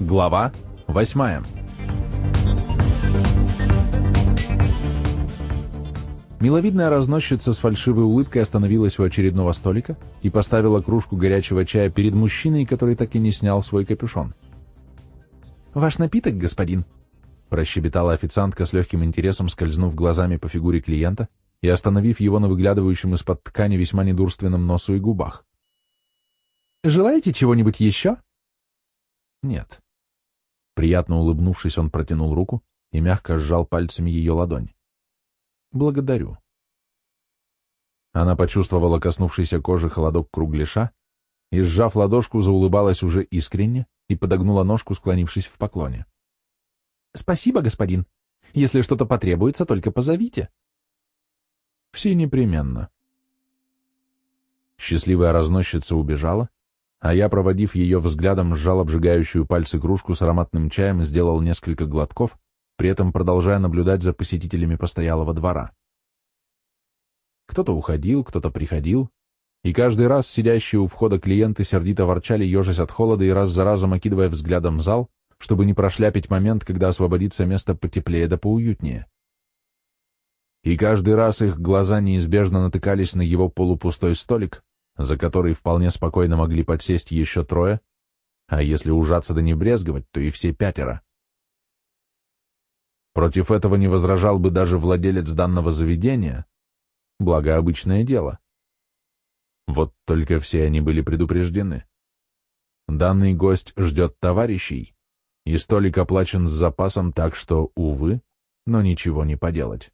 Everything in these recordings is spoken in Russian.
Глава 8. Миловидная разносчица с фальшивой улыбкой остановилась у очередного столика и поставила кружку горячего чая перед мужчиной, который так и не снял свой капюшон. «Ваш напиток, господин?» – прощебетала официантка с легким интересом, скользнув глазами по фигуре клиента и остановив его на выглядывающем из-под ткани весьма недурственном носу и губах. «Желаете чего-нибудь еще?» «Нет». Приятно улыбнувшись, он протянул руку и мягко сжал пальцами ее ладонь. «Благодарю». Она почувствовала коснувшийся кожи холодок кругляша и, сжав ладошку, заулыбалась уже искренне и подогнула ножку, склонившись в поклоне. «Спасибо, господин. Если что-то потребуется, только позовите». «Все непременно». Счастливая разносчица убежала, а я, проводив ее взглядом, сжал обжигающую пальцы кружку с ароматным чаем и сделал несколько глотков, при этом продолжая наблюдать за посетителями постоялого двора. Кто-то уходил, кто-то приходил, и каждый раз сидящие у входа клиенты сердито ворчали, ежась от холода и раз за разом окидывая взглядом зал, чтобы не прошляпить момент, когда освободится место потеплее да поуютнее. И каждый раз их глаза неизбежно натыкались на его полупустой столик, за который вполне спокойно могли подсесть еще трое, а если ужаться да не брезговать, то и все пятеро. Против этого не возражал бы даже владелец данного заведения, благо обычное дело. Вот только все они были предупреждены. Данный гость ждет товарищей, и столик оплачен с запасом, так что, увы, но ничего не поделать.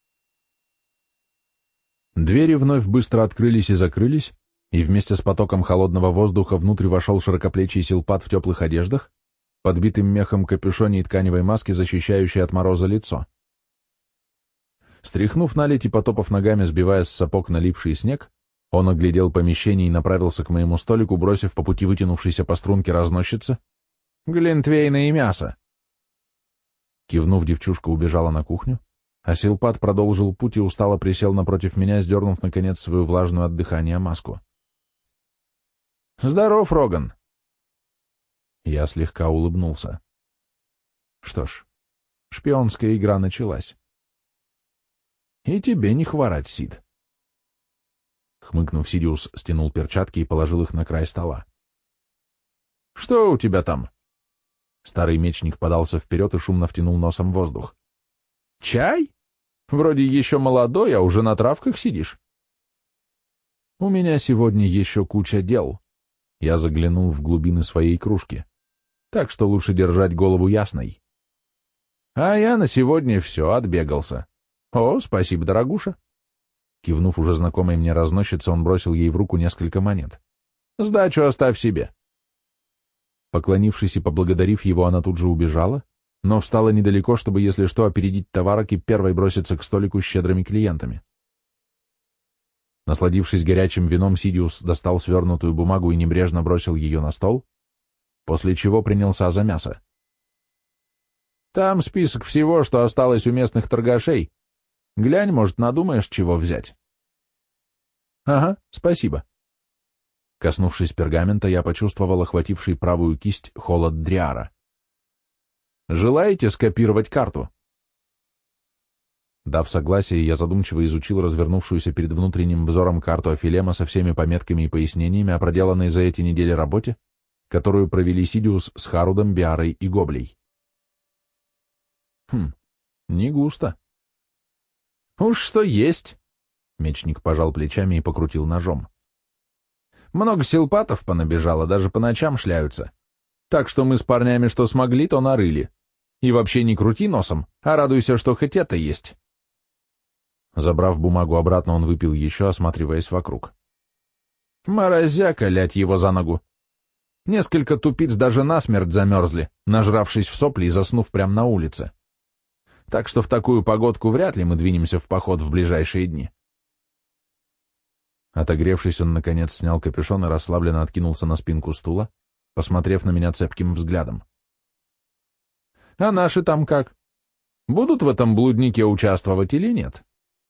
Двери вновь быстро открылись и закрылись, и вместе с потоком холодного воздуха внутрь вошел широкоплечий силпат в теплых одеждах, подбитым мехом капюшоне и тканевой маске, защищающей от мороза лицо. Стряхнув наледь и потопав ногами, сбивая с сапог налипший снег, он оглядел помещение и направился к моему столику, бросив по пути вытянувшейся по струнке разносчице «Глинтвейна и мясо». Кивнув, девчушка убежала на кухню, а силпат продолжил путь и устало присел напротив меня, сдернув, наконец, свою влажную от дыхания маску. «Здоров, Роган!» Я слегка улыбнулся. Что ж, шпионская игра началась. «И тебе не хворать, Сид!» Хмыкнув, Сидиус стянул перчатки и положил их на край стола. «Что у тебя там?» Старый мечник подался вперед и шумно втянул носом воздух. «Чай? Вроде еще молодой, а уже на травках сидишь». «У меня сегодня еще куча дел». Я заглянул в глубины своей кружки. «Так что лучше держать голову ясной». «А я на сегодня все, отбегался. О, спасибо, дорогуша». Кивнув уже знакомой мне разносчице, он бросил ей в руку несколько монет. «Сдачу оставь себе». Поклонившись и поблагодарив его, она тут же убежала, но встала недалеко, чтобы, если что, опередить товарок и первой броситься к столику с щедрыми клиентами. Насладившись горячим вином, Сидиус достал свернутую бумагу и небрежно бросил ее на стол, после чего принялся за мясо. «Там список всего, что осталось у местных торгашей. Глянь, может, надумаешь, чего взять». «Ага, спасибо». Коснувшись пергамента, я почувствовал охвативший правую кисть холод Дриара. «Желаете скопировать карту?» Дав согласие, я задумчиво изучил развернувшуюся перед внутренним взором карту Афилема со всеми пометками и пояснениями о проделанной за эти недели работе, которую провели Сидиус с Харудом, Биарой и Гоблей. Не густо. «Уж что есть!» — мечник пожал плечами и покрутил ножом. «Много силпатов понабежало, даже по ночам шляются. Так что мы с парнями что смогли, то нарыли. И вообще не крути носом, а радуйся, что хоть это есть». Забрав бумагу обратно, он выпил еще, осматриваясь вокруг. «Морозяка, лять его за ногу! Несколько тупиц даже насмерть замерзли, нажравшись в сопли и заснув прямо на улице. Так что в такую погодку вряд ли мы двинемся в поход в ближайшие дни». Отогревшись, он, наконец, снял капюшон и расслабленно откинулся на спинку стула, посмотрев на меня цепким взглядом. «А наши там как? Будут в этом блуднике участвовать или нет?»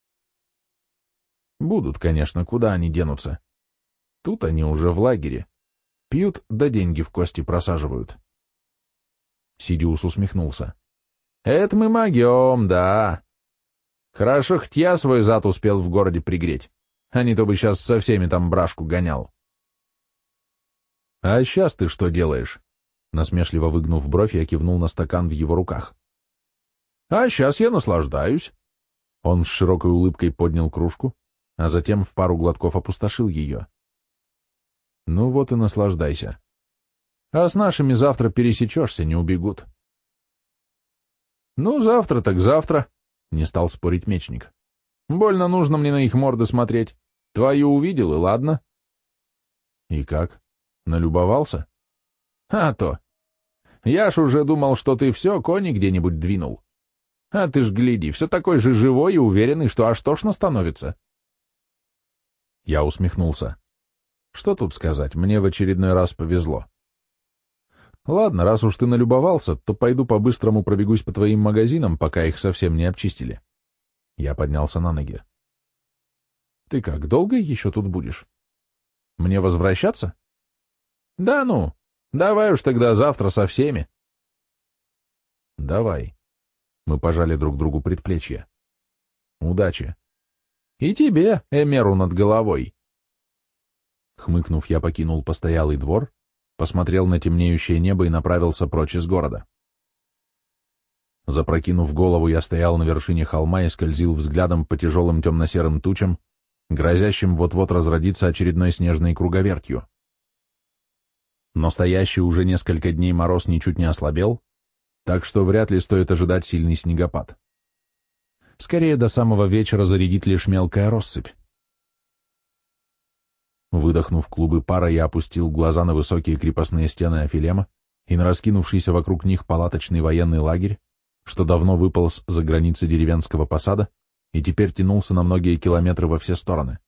«Будут, конечно, куда они денутся? Тут они уже в лагере. Пьют, да деньги в кости просаживают. Сидиус усмехнулся. Это мы могем, да. Хорошо, хоть я свой зад успел в городе пригреть, а не то бы сейчас со всеми там брашку гонял. А сейчас ты что делаешь? Насмешливо выгнув бровь, я кивнул на стакан в его руках. А сейчас я наслаждаюсь. Он с широкой улыбкой поднял кружку, а затем в пару глотков опустошил ее. Ну вот и наслаждайся. А с нашими завтра пересечешься, не убегут. Ну, завтра так завтра, не стал спорить мечник. Больно нужно мне на их морды смотреть. Твою увидел, и ладно. И как? Налюбовался? А то. Я ж уже думал, что ты все, кони где-нибудь двинул. А ты ж гляди, все такой же живой и уверенный, что аж тошно становится. Я усмехнулся. Что тут сказать, мне в очередной раз повезло. Ладно, раз уж ты налюбовался, то пойду по-быстрому пробегусь по твоим магазинам, пока их совсем не обчистили. Я поднялся на ноги. Ты как, долго еще тут будешь? Мне возвращаться? Да ну, давай уж тогда завтра со всеми. Давай. Мы пожали друг другу предплечья. Удачи. И тебе, Эмеру над головой. Хмыкнув, я покинул постоялый двор, посмотрел на темнеющее небо и направился прочь из города. Запрокинув голову, я стоял на вершине холма и скользил взглядом по тяжелым темно-серым тучам, грозящим вот-вот разродиться очередной снежной круговертью. Но стоящий уже несколько дней мороз ничуть не ослабел, так что вряд ли стоит ожидать сильный снегопад. Скорее, до самого вечера зарядит лишь мелкая россыпь. Выдохнув клубы пара, я опустил глаза на высокие крепостные стены Афилема и на раскинувшийся вокруг них палаточный военный лагерь, что давно выполз за границы деревенского посада и теперь тянулся на многие километры во все стороны.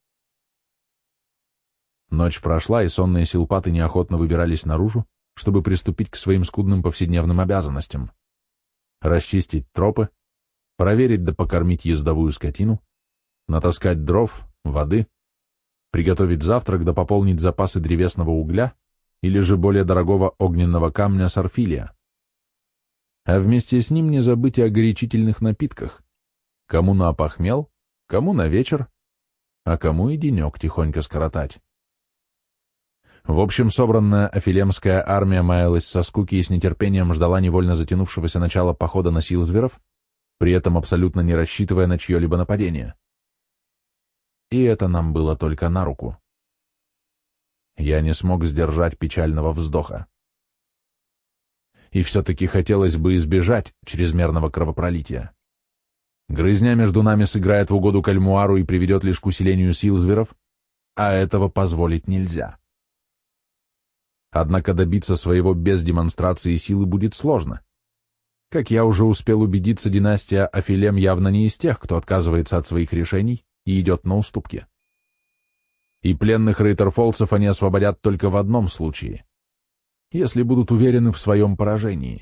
Ночь прошла, и сонные силпаты неохотно выбирались наружу, чтобы приступить к своим скудным повседневным обязанностям. Расчистить тропы, проверить да покормить ездовую скотину, натаскать дров, воды, приготовить завтрак да пополнить запасы древесного угля или же более дорогого огненного камня сарфилия. А вместе с ним не забыть и о горячительных напитках, кому на опохмел, кому на вечер, а кому и денек тихонько скоротать. В общем, собранная афилемская армия маялась со скуки и с нетерпением ждала невольно затянувшегося начала похода на Силзверов, при этом абсолютно не рассчитывая на чье-либо нападение. И это нам было только на руку. Я не смог сдержать печального вздоха. И все-таки хотелось бы избежать чрезмерного кровопролития. Грызня между нами сыграет в угоду Кальмуару и приведет лишь к усилению Силзверов, а этого позволить нельзя. Однако добиться своего без демонстрации силы будет сложно. Как я уже успел убедиться, династия Афилем явно не из тех, кто отказывается от своих решений и идет на уступки. И пленных рейтерфолцев они освободят только в одном случае, если будут уверены в своем поражении.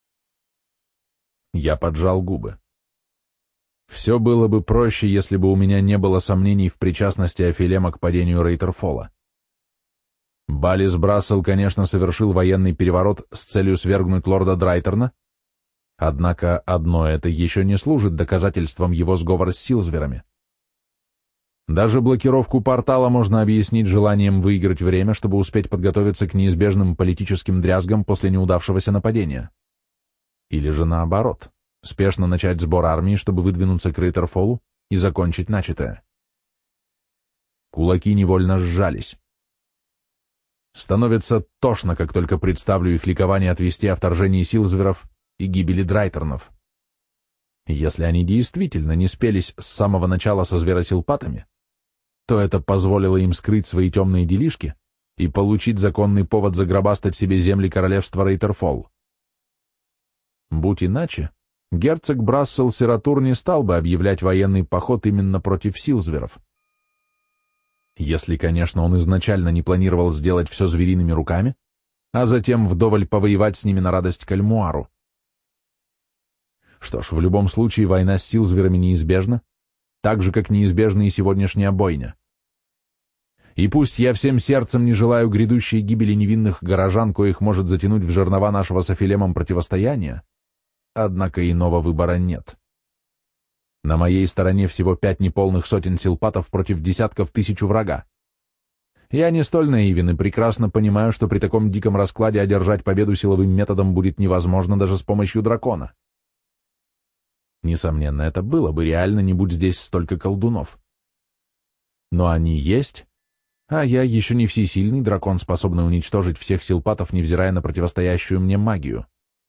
Я поджал губы. Все было бы проще, если бы у меня не было сомнений в причастности Афилема к падению Рейтерфола. Балис Брассел, конечно, совершил военный переворот с целью свергнуть лорда Драйтерна, однако одно это еще не служит доказательством его сговора с Силзверами. Даже блокировку портала можно объяснить желанием выиграть время, чтобы успеть подготовиться к неизбежным политическим дрязгам после неудавшегося нападения. Или же наоборот, спешно начать сбор армии, чтобы выдвинуться к Рейтерфолу и закончить начатое. Кулаки невольно сжались. Становится тошно, как только представлю их ликование от вести о вторжении Силзверов и гибели Драйтернов. Если они действительно не спелись с самого начала со зверосилпатами, то это позволило им скрыть свои темные делишки и получить законный повод загробастать себе земли королевства Рейтерфол. Будь иначе, герцог Брассел-Сиратур не стал бы объявлять военный поход именно против Силзверов. Если, конечно, он изначально не планировал сделать все звериными руками, а затем вдоволь повоевать с ними на радость Кальмуару. Что ж, в любом случае война с Силзверами неизбежна, так же, как неизбежна и сегодняшняя бойня. И пусть я всем сердцем не желаю грядущей гибели невинных горожан, коих может затянуть в жернова нашего с Афилемом противостояния, однако иного выбора нет. На моей стороне всего 5 неполных сотен силпатов против десятков тысяч врага. Я не столь наивен и прекрасно понимаю, что при таком диком раскладе одержать победу силовым методом будет невозможно даже с помощью дракона. Несомненно, это было бы реально, не будь здесь столько колдунов. Но они есть, а я еще не всесильный дракон, способный уничтожить всех силпатов, невзирая на противостоящую мне магию.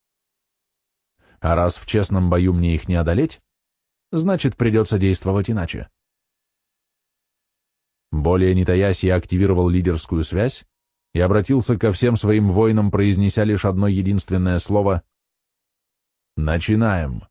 А раз в честном бою мне их не одолеть, значит, придется действовать иначе. Более не таясь, я активировал лидерскую связь и обратился ко всем своим воинам, произнеся лишь одно единственное слово «Начинаем».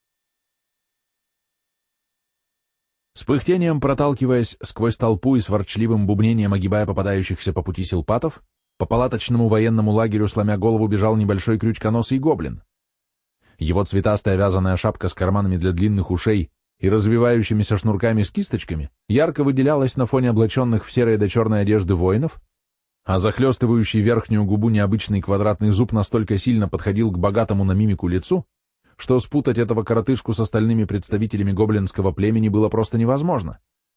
С пыхтением проталкиваясь сквозь толпу и с ворчливым бубнением огибая попадающихся по пути силпатов, по палаточному военному лагерю, сломя голову, бежал небольшой крючконосый гоблин. Его цветастая вязаная шапка с карманами для длинных ушей и развивающимися шнурками с кисточками ярко выделялась на фоне облаченных в серые до черной одежды воинов, а захлестывающий верхнюю губу необычный квадратный зуб настолько сильно подходил к богатому на мимику лицу, что спутать этого коротышку с остальными представителями гоблинского племени было просто невозможно.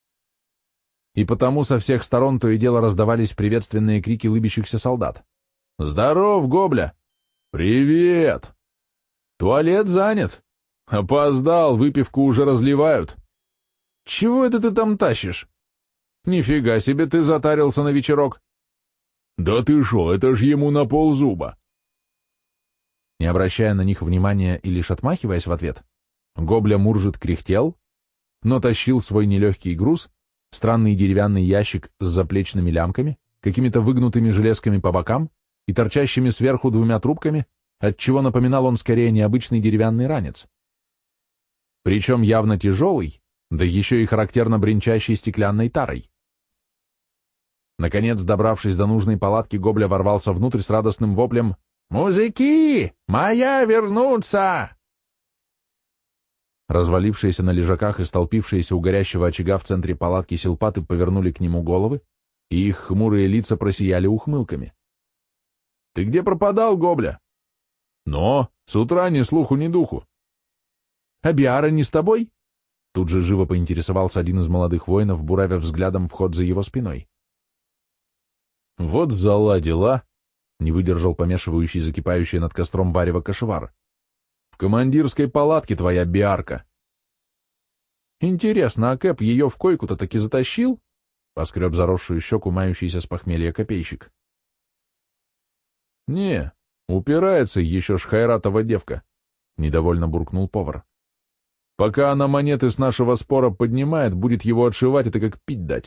И потому со всех сторон то и дело раздавались приветственные крики лыбящихся солдат. «Здоров, гобля!» «Привет!» «Туалет занят!» «Опоздал, выпивку уже разливают!» «Чего это ты там тащишь?» «Нифига себе ты затарился на вечерок!» «Да ты шо, это ж ему на ползуба!» Не обращая на них внимания и лишь отмахиваясь в ответ, гобля Муржит кряхтел, но тащил свой нелегкий груз, странный деревянный ящик с заплечными лямками, какими-то выгнутыми железками по бокам и торчащими сверху 2 трубками, отчего напоминал он скорее необычный деревянный ранец. Причем явно тяжелый, да еще и характерно бренчащий стеклянной тарой. Наконец, добравшись до нужной палатки, гобля ворвался внутрь с радостным воплем «Мужики! Моя вернуться!» Развалившиеся на лежаках и столпившиеся у горящего очага в центре палатки силпаты повернули к нему головы, и их хмурые лица просияли ухмылками. «Ты где пропадал, гобля?» «Но, с утра ни слуху, ни духу». «А Биара не с тобой?» Тут же живо поинтересовался один из молодых воинов, буравя взглядом вход за его спиной. «Вот заладила!» — не выдержал помешивающий закипающий над костром варево кошевар. «В командирской палатке твоя Биарка!» «Интересно, а Кэп ее в койку-то таки затащил?» — поскреб заросшую щеку мающийся с похмелья копейщик. «Не, упирается еще шхайратова девка», — недовольно буркнул повар. «Пока она монеты с нашего спора поднимает, будет его отшивать, это как пить дать».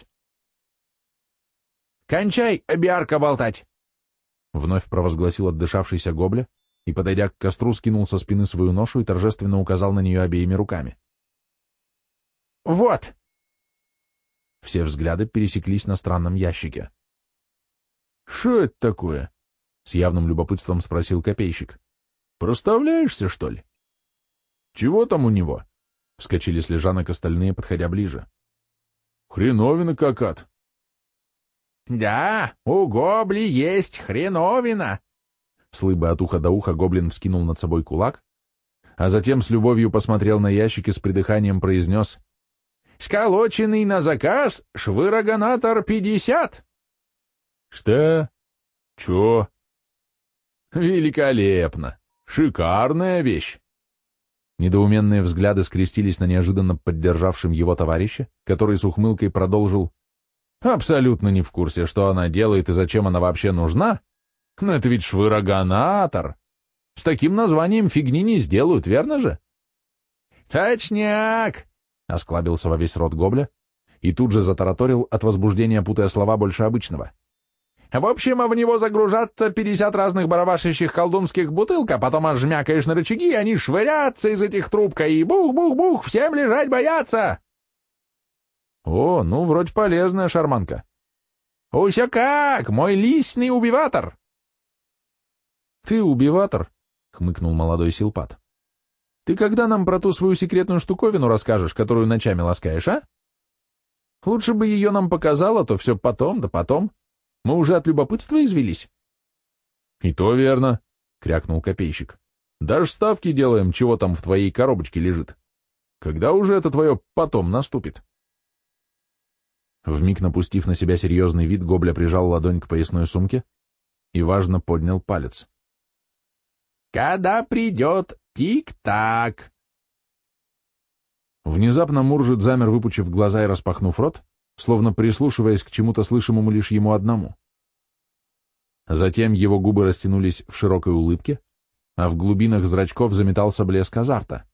«Кончай, Биарка, болтать!» Вновь провозгласил отдышавшийся гобля и, подойдя к костру, скинул со спины свою ношу и торжественно указал на нее обеими руками. «Вот!» Все взгляды пересеклись на странном ящике. «Что это такое?» — с явным любопытством спросил копейщик. «Проставляешься, что ли?» «Чего там у него?» — вскочили с лежанок остальные, подходя ближе. «Хреновина какат!» «Да, у гобли есть хреновина!» С лыбой от уха до уха гоблин вскинул над собой кулак, а затем с любовью посмотрел на ящик и с придыханием произнес: «Сколоченный на заказ швырогонатор 50!» «Что? Чё?» «Великолепно! Шикарная вещь!» Недоуменные взгляды скрестились на неожиданно поддержавшем его товарища, который с ухмылкой продолжил: «Абсолютно не в курсе, что она делает и зачем она вообще нужна, но это ведь швырогонатор. С таким названием фигни не сделают, верно же?» «Точняк!» — осклабился во весь рот гобля и тут же затараторил от возбуждения, путая слова больше обычного. «В общем, в него загружаться 50 разных барабашащих колдунских бутылок, а потом ожмякаешь на рычаги, и они швырятся из этих трубка, и бух-бух-бух, всем лежать бояться!» «О, ну, вроде полезная шарманка». «Уся как, мой лисный убиватор!» «Ты убиватор?» — хмыкнул молодой силпат. «Ты когда нам про ту свою секретную штуковину расскажешь, которую ночами ласкаешь, а?» Лучше бы ее нам показала, то все потом, да потом. Мы уже от любопытства извелись. — И то верно, — крякнул копейщик. — Даже ставки делаем, чего там в твоей коробочке лежит. Когда уже это твое «потом» наступит? Вмиг напустив на себя серьезный вид, Гобля прижал ладонь к поясной сумке и важно поднял палец. «Когда придет тик-так!» Внезапно Муржит замер, выпучив глаза и распахнув рот, словно прислушиваясь к чему-то слышимому лишь ему одному. Затем его губы растянулись в широкой улыбке, а в глубинах зрачков заметался блеск азарта.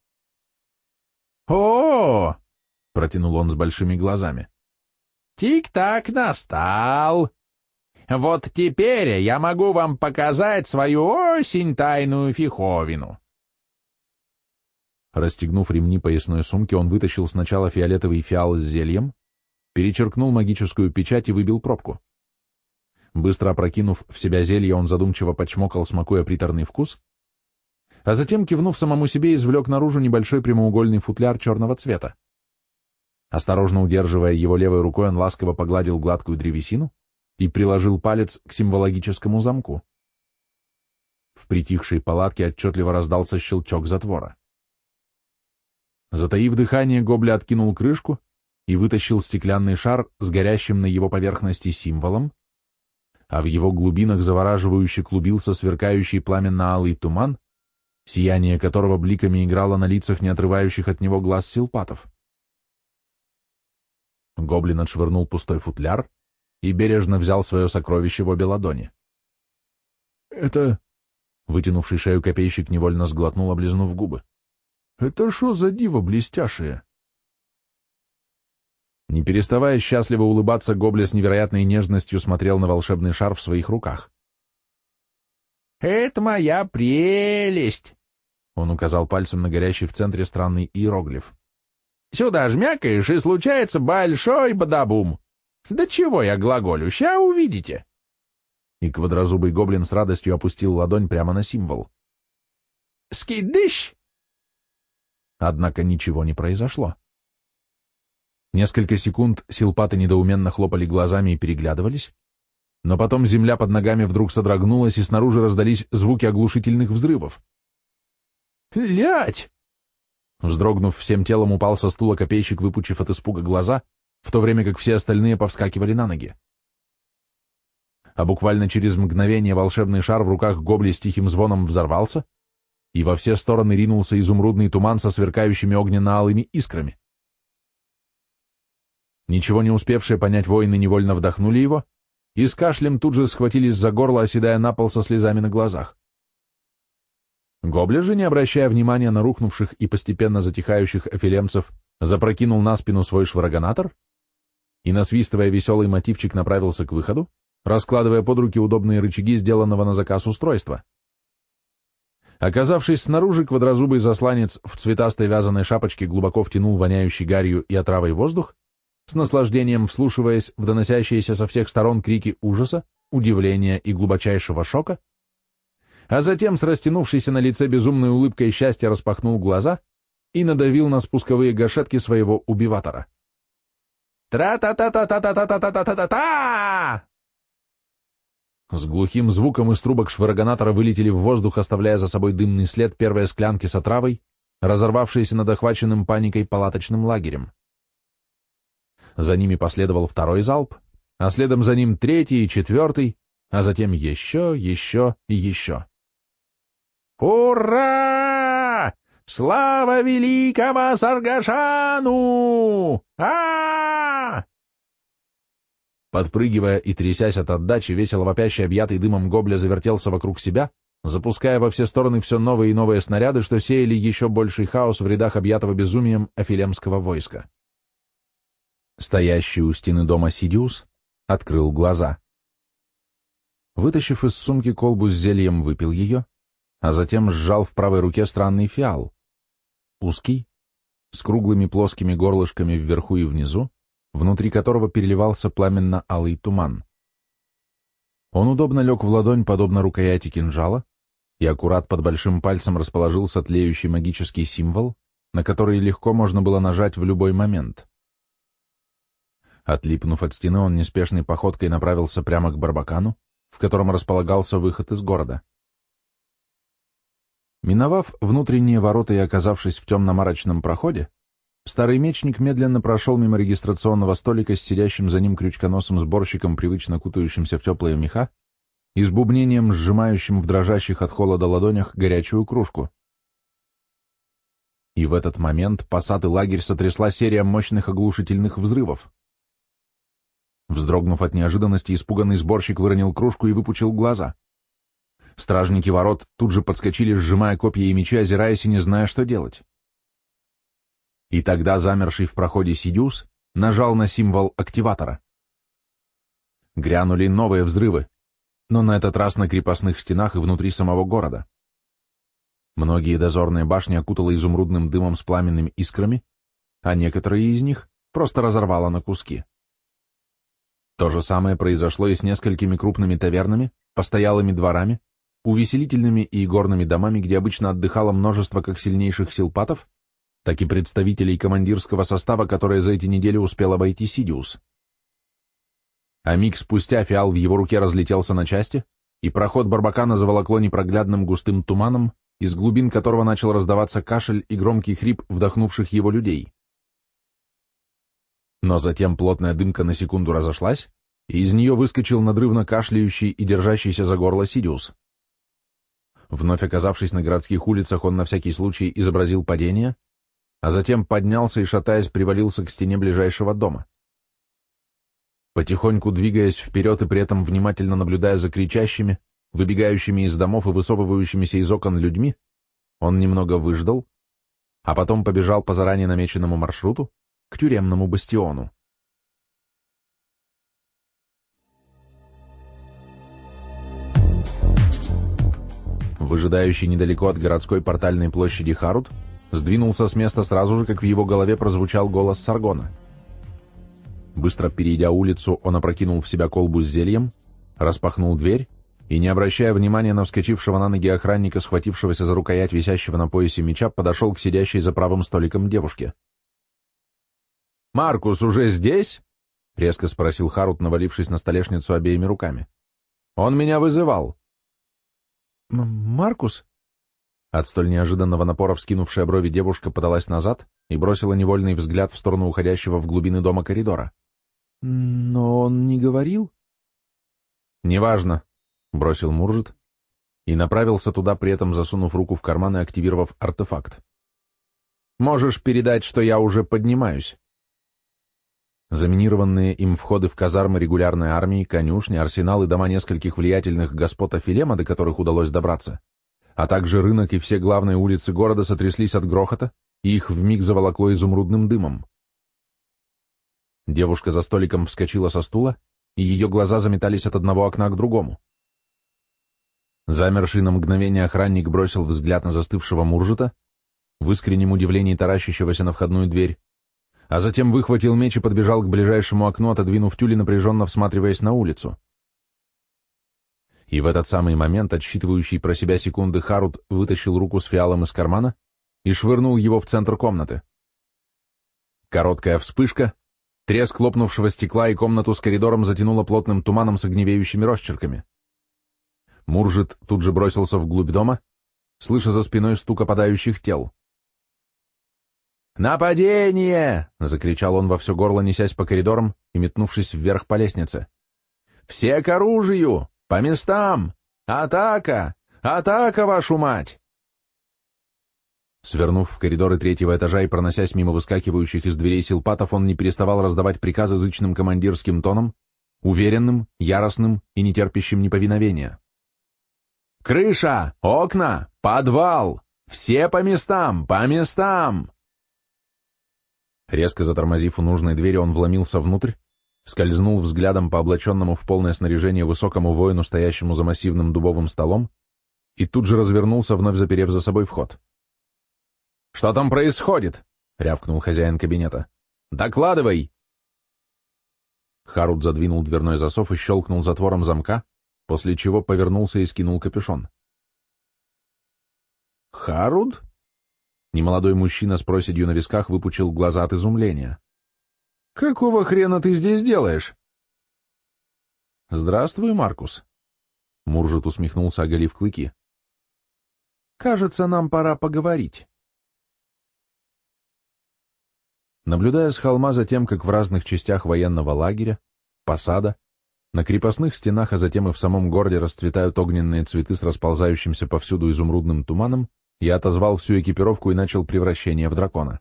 «О!» — протянул он с большими глазами. «Тик-так настал! Вот теперь я могу вам показать свою осень тайную фиховину!» Расстегнув ремни поясной сумки, он вытащил сначала фиолетовый фиал с зельем, перечеркнул магическую печать и выбил пробку. Быстро опрокинув в себя зелье, он задумчиво почмокал, смакуя приторный вкус, а затем, кивнув самому себе, извлек наружу небольшой прямоугольный футляр черного цвета. Осторожно удерживая его левой рукой, он ласково погладил гладкую древесину и приложил палец к символогическому замку. В притихшей палатке отчетливо раздался щелчок затвора. Затаив дыхание, Гобля откинул крышку и вытащил стеклянный шар с горящим на его поверхности символом, а в его глубинах завораживающе клубился сверкающий пламенно-алый туман, сияние которого бликами играло на лицах не отрывающих от него глаз силпатов. Гоблин отшвырнул пустой футляр и бережно взял свое сокровище в обе ладони. «Это...» — вытянувший шею копейщик невольно сглотнул, облизнув губы. «Это шо за диво блестяшее?» Не переставая счастливо улыбаться, Гобля с невероятной нежностью смотрел на волшебный шар в своих руках. «Это моя прелесть!» — он указал пальцем на горящий в центре странный иероглиф. «Сюда жмякаешь, и случается большой бадабум! Да чего я глаголю, ща увидите!» И квадрозубый гоблин с радостью опустил ладонь прямо на символ. «Скидыщ!» Однако ничего не произошло. Несколько секунд силпаты недоуменно хлопали глазами и переглядывались, но потом земля под ногами вдруг содрогнулась, и снаружи раздались звуки оглушительных взрывов. «Лять!» Вздрогнув всем телом, упал со стула копейщик, выпучив от испуга глаза, в то время как все остальные повскакивали на ноги. А буквально через мгновение волшебный шар в руках Гобли с тихим звоном взорвался, и во все стороны ринулся изумрудный туман со сверкающими огненно-алыми искрами. Ничего не успевшие понять воины невольно вдохнули его, и с кашлем тут же схватились за горло, оседая на пол со слезами на глазах. Гобля же, не обращая внимания на рухнувших и постепенно затихающих афилемцев, запрокинул на спину свой шварогонатор и, насвистывая веселый мотивчик, направился к выходу, раскладывая под руки удобные рычаги сделанного на заказ устройства. Оказавшись снаружи, квадрозубый засланец в цветастой вязаной шапочке глубоко втянул воняющий гарью и отравой воздух, с наслаждением вслушиваясь в доносящиеся со всех сторон крики ужаса, удивления и глубочайшего шока, а затем с растянувшейся на лице безумной улыбкой счастья распахнул глаза и надавил на спусковые гашетки своего убиватора. «Тра-та-та-та-та-та-та-та-та-та-та-та!» С глухим звуком из трубок шварогонатора вылетели в воздух, оставляя за собой дымный след первой склянки с отравой, разорвавшейся над охваченным паникой палаточным лагерем. За ними последовал второй залп, а следом за ним третий и четвертый, а затем еще и еще. «Ура! Слава великому Саргашану! А-а-а!» Подпрыгивая и трясясь от отдачи, весело вопящий, объятый дымом Гобля завертелся вокруг себя, запуская во все стороны все новые и новые снаряды, что сеяли еще больший хаос в рядах объятого безумием афилемского войска. Стоящий у стены дома Сидиус открыл глаза. Вытащив из сумки колбу с зельем, выпил ее, а затем сжал в правой руке странный фиал, узкий, с круглыми плоскими горлышками вверху и внизу, внутри которого переливался пламенно-алый туман. Он удобно лег в ладонь, подобно рукояти кинжала, и аккурат под большим пальцем расположился тлеющий магический символ, на который легко можно было нажать в любой момент. Отлипнув от стены, он неспешной походкой направился прямо к Барбакану, в котором располагался выход из города. Миновав внутренние ворота и оказавшись в темно-марочном проходе, старый мечник медленно прошел мимо регистрационного столика с сидящим за ним крючконосым сборщиком, привычно кутающимся в теплые меха, и с бубнением, сжимающим в дрожащих от холода ладонях горячую кружку. И в этот момент посад и лагерь сотрясла серия мощных оглушительных взрывов. Вздрогнув от неожиданности, испуганный сборщик выронил кружку и выпучил глаза. Стражники ворот тут же подскочили, сжимая копья и мечи, озираясь и не зная, что делать. И тогда замерший в проходе Сидиус нажал на символ активатора. Грянули новые взрывы, но на этот раз на крепостных стенах и внутри самого города. Многие дозорные башни окутало изумрудным дымом с пламенными искрами, а некоторые из них просто разорвало на куски. То же самое произошло и с несколькими крупными тавернами, постоялыми дворами, увеселительными и игорными домами, где обычно отдыхало множество как сильнейших силпатов, так и представителей командирского состава, которое за эти недели успел обойти Сидиус. А миг спустя фиал в его руке разлетелся на части, и проход Барбакана заволокло непроглядным густым туманом, из глубин которого начал раздаваться кашель и громкий хрип вдохнувших его людей. Но затем плотная дымка на секунду разошлась, и из нее выскочил надрывно кашляющий и держащийся за горло Сидиус. Вновь оказавшись на городских улицах, он на всякий случай изобразил падение, а затем поднялся и, шатаясь, привалился к стене ближайшего дома. Потихоньку двигаясь вперед и при этом внимательно наблюдая за кричащими, выбегающими из домов и высовывающимися из окон людьми, он немного выждал, а потом побежал по заранее намеченному маршруту к тюремному бастиону. Выжидающий недалеко от городской портальной площади Харут сдвинулся с места сразу же, как в его голове прозвучал голос Саргона. Быстро перейдя улицу, он опрокинул в себя колбу с зельем, распахнул дверь и, не обращая внимания на вскочившего на ноги охранника, схватившегося за рукоять висящего на поясе меча, подошел к сидящей за правым столиком девушке. «Маркус уже здесь?» — резко спросил Харут, навалившись на столешницу обеими руками. «Он меня вызывал». «Маркус?» От столь неожиданного напора вскинувшая брови девушка подалась назад и бросила невольный взгляд в сторону уходящего в глубины дома коридора. «Но он не говорил?» «Неважно», — бросил Муржит и направился туда, при этом засунув руку в карман и активировав артефакт. «Можешь передать, что я уже поднимаюсь». Заминированные им входы в казармы регулярной армии, конюшни, арсенал и дома нескольких влиятельных господ Афилема, до которых удалось добраться, а также рынок и все главные улицы города сотряслись от грохота, и их вмиг заволокло изумрудным дымом. Девушка за столиком вскочила со стула, и ее глаза заметались от одного окна к другому. Замерший на мгновение охранник бросил взгляд на застывшего Муржита, в искреннем удивлении таращащегося на входную дверь, а затем выхватил меч и подбежал к ближайшему окну, отодвинув тюль и напряженно всматриваясь на улицу. И в этот самый момент, отсчитывающий про себя секунды, Харут вытащил руку с фиалом из кармана и швырнул его в центр комнаты. Короткая вспышка, треск лопнувшего стекла, и комнату с коридором затянуло плотным туманом с огневеющими росчерками. Муржит тут же бросился вглубь дома, слыша за спиной стук опадающих тел. «Нападение!» — закричал он во все горло, несясь по коридорам и метнувшись вверх по лестнице. «Все к оружию! По местам! Атака! Атака, вашу мать!» Свернув в коридоры третьего этажа и проносясь мимо выскакивающих из дверей силпатов, он не переставал раздавать приказы зычным командирским тоном, уверенным, яростным и нетерпящим неповиновения. «Крыша! Окна! Подвал! Все по местам! По местам!» Резко затормозив у нужной двери, он вломился внутрь, скользнул взглядом по облаченному в полное снаряжение высокому воину, стоящему за массивным дубовым столом, и тут же развернулся, вновь заперев за собой вход. «Что там происходит?» — рявкнул хозяин кабинета. «Докладывай!» Харут задвинул дверной засов и щелкнул затвором замка, после чего повернулся и скинул капюшон. «Харут?» Немолодой мужчина с проседью на висках выпучил глаза от изумления. «Какого хрена ты здесь делаешь?» «Здравствуй, Маркус», — Муржит усмехнулся, оголив клыки. «Кажется, нам пора поговорить». Наблюдая с холма за тем, как в разных частях военного лагеря, посада, на крепостных стенах, а затем и в самом городе расцветают огненные цветы с расползающимся повсюду изумрудным туманом, я отозвал всю экипировку и начал превращение в дракона.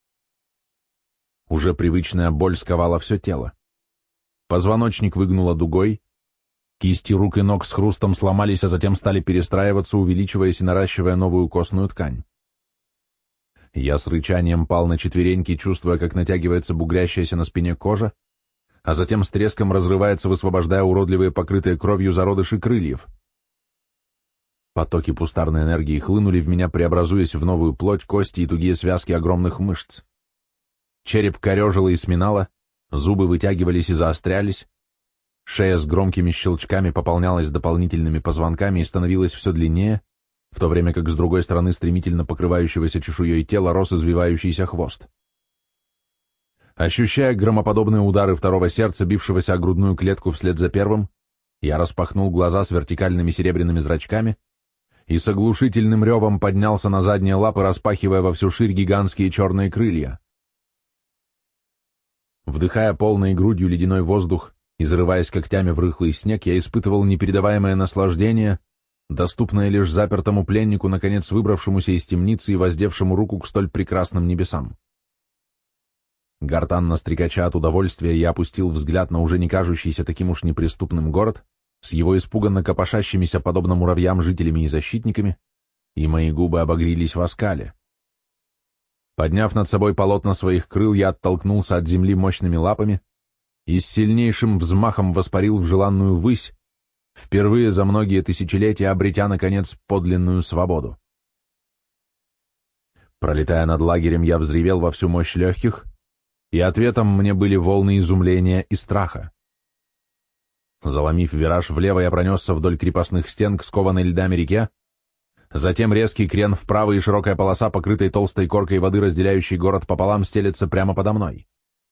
Уже привычная боль сковала все тело. Позвоночник выгнуло дугой, кисти рук и ног с хрустом сломались, а затем стали перестраиваться, увеличиваясь и наращивая новую костную ткань. Я с рычанием пал на четвереньки, чувствуя, как натягивается бугрящаяся на спине кожа, а затем с треском разрывается, высвобождая уродливые, покрытые кровью зародыши крыльев. Потоки пустарной энергии хлынули в меня, преобразуясь в новую плоть, кости и тугие связки огромных мышц. Череп корежило и сминало, зубы вытягивались и заострялись, шея с громкими щелчками пополнялась дополнительными позвонками и становилась все длиннее, в то время как с другой стороны стремительно покрывающегося чешуей тела рос извивающийся хвост. Ощущая громоподобные удары второго сердца, бившегося о грудную клетку вслед за первым, я распахнул глаза с вертикальными серебряными зрачками и с оглушительным ревом поднялся на задние лапы, распахивая во всю ширь гигантские черные крылья. Вдыхая полной грудью ледяной воздух и зарываясь когтями в рыхлый снег, я испытывал непередаваемое наслаждение, доступное лишь запертому пленнику, наконец выбравшемуся из темницы и воздевшему руку к столь прекрасным небесам. Гортанно стрекача от удовольствия, я опустил взгляд на уже не кажущийся таким уж неприступным город, с его испуганно копошащимися, подобно муравьям, жителями и защитниками, и мои губы обогрелись в оскале. Подняв над собой полотна своих крыл, я оттолкнулся от земли мощными лапами и с сильнейшим взмахом воспарил в желанную высь, впервые за многие тысячелетия обретя, наконец, подлинную свободу. Пролетая над лагерем, я взревел во всю мощь легких, и ответом мне были волны изумления и страха. Заломив вираж влево, я пронесся вдоль крепостных стен к скованной льдами реке, затем резкий крен вправо и широкая полоса, покрытой толстой коркой воды, разделяющей город пополам, стелется прямо подо мной.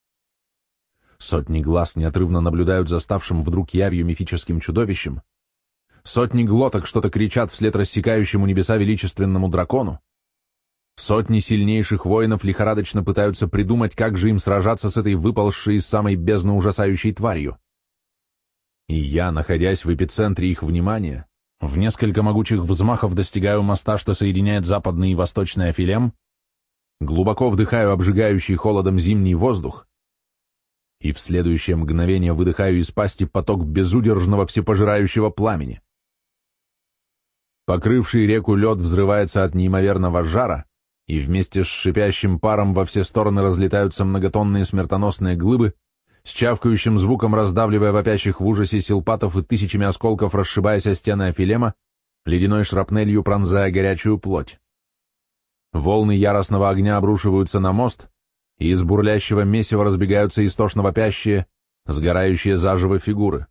Сотни глаз неотрывно наблюдают за ставшим вдруг явью мифическим чудовищем. Сотни глоток что-то кричат вслед рассекающему небеса величественному дракону. Сотни сильнейших воинов лихорадочно пытаются придумать, как же им сражаться с этой выползшей из самой бездны ужасающей тварью. И я, находясь в эпицентре их внимания, в несколько могучих взмахов достигаю моста, что соединяет западный и восточный Афилем, глубоко вдыхаю обжигающий холодом зимний воздух и в следующее мгновение выдыхаю из пасти поток безудержного всепожирающего пламени. Покрывший реку лед взрывается от неимоверного жара, и вместе с шипящим паром во все стороны разлетаются многотонные смертоносные глыбы, с чавкающим звуком раздавливая вопящих в ужасе силпатов и тысячами осколков расшибаясь о стены Афилема, ледяной шрапнелью пронзая горячую плоть. Волны яростного огня обрушиваются на мост, и из бурлящего месива разбегаются истошно вопящие, сгорающие заживо фигуры.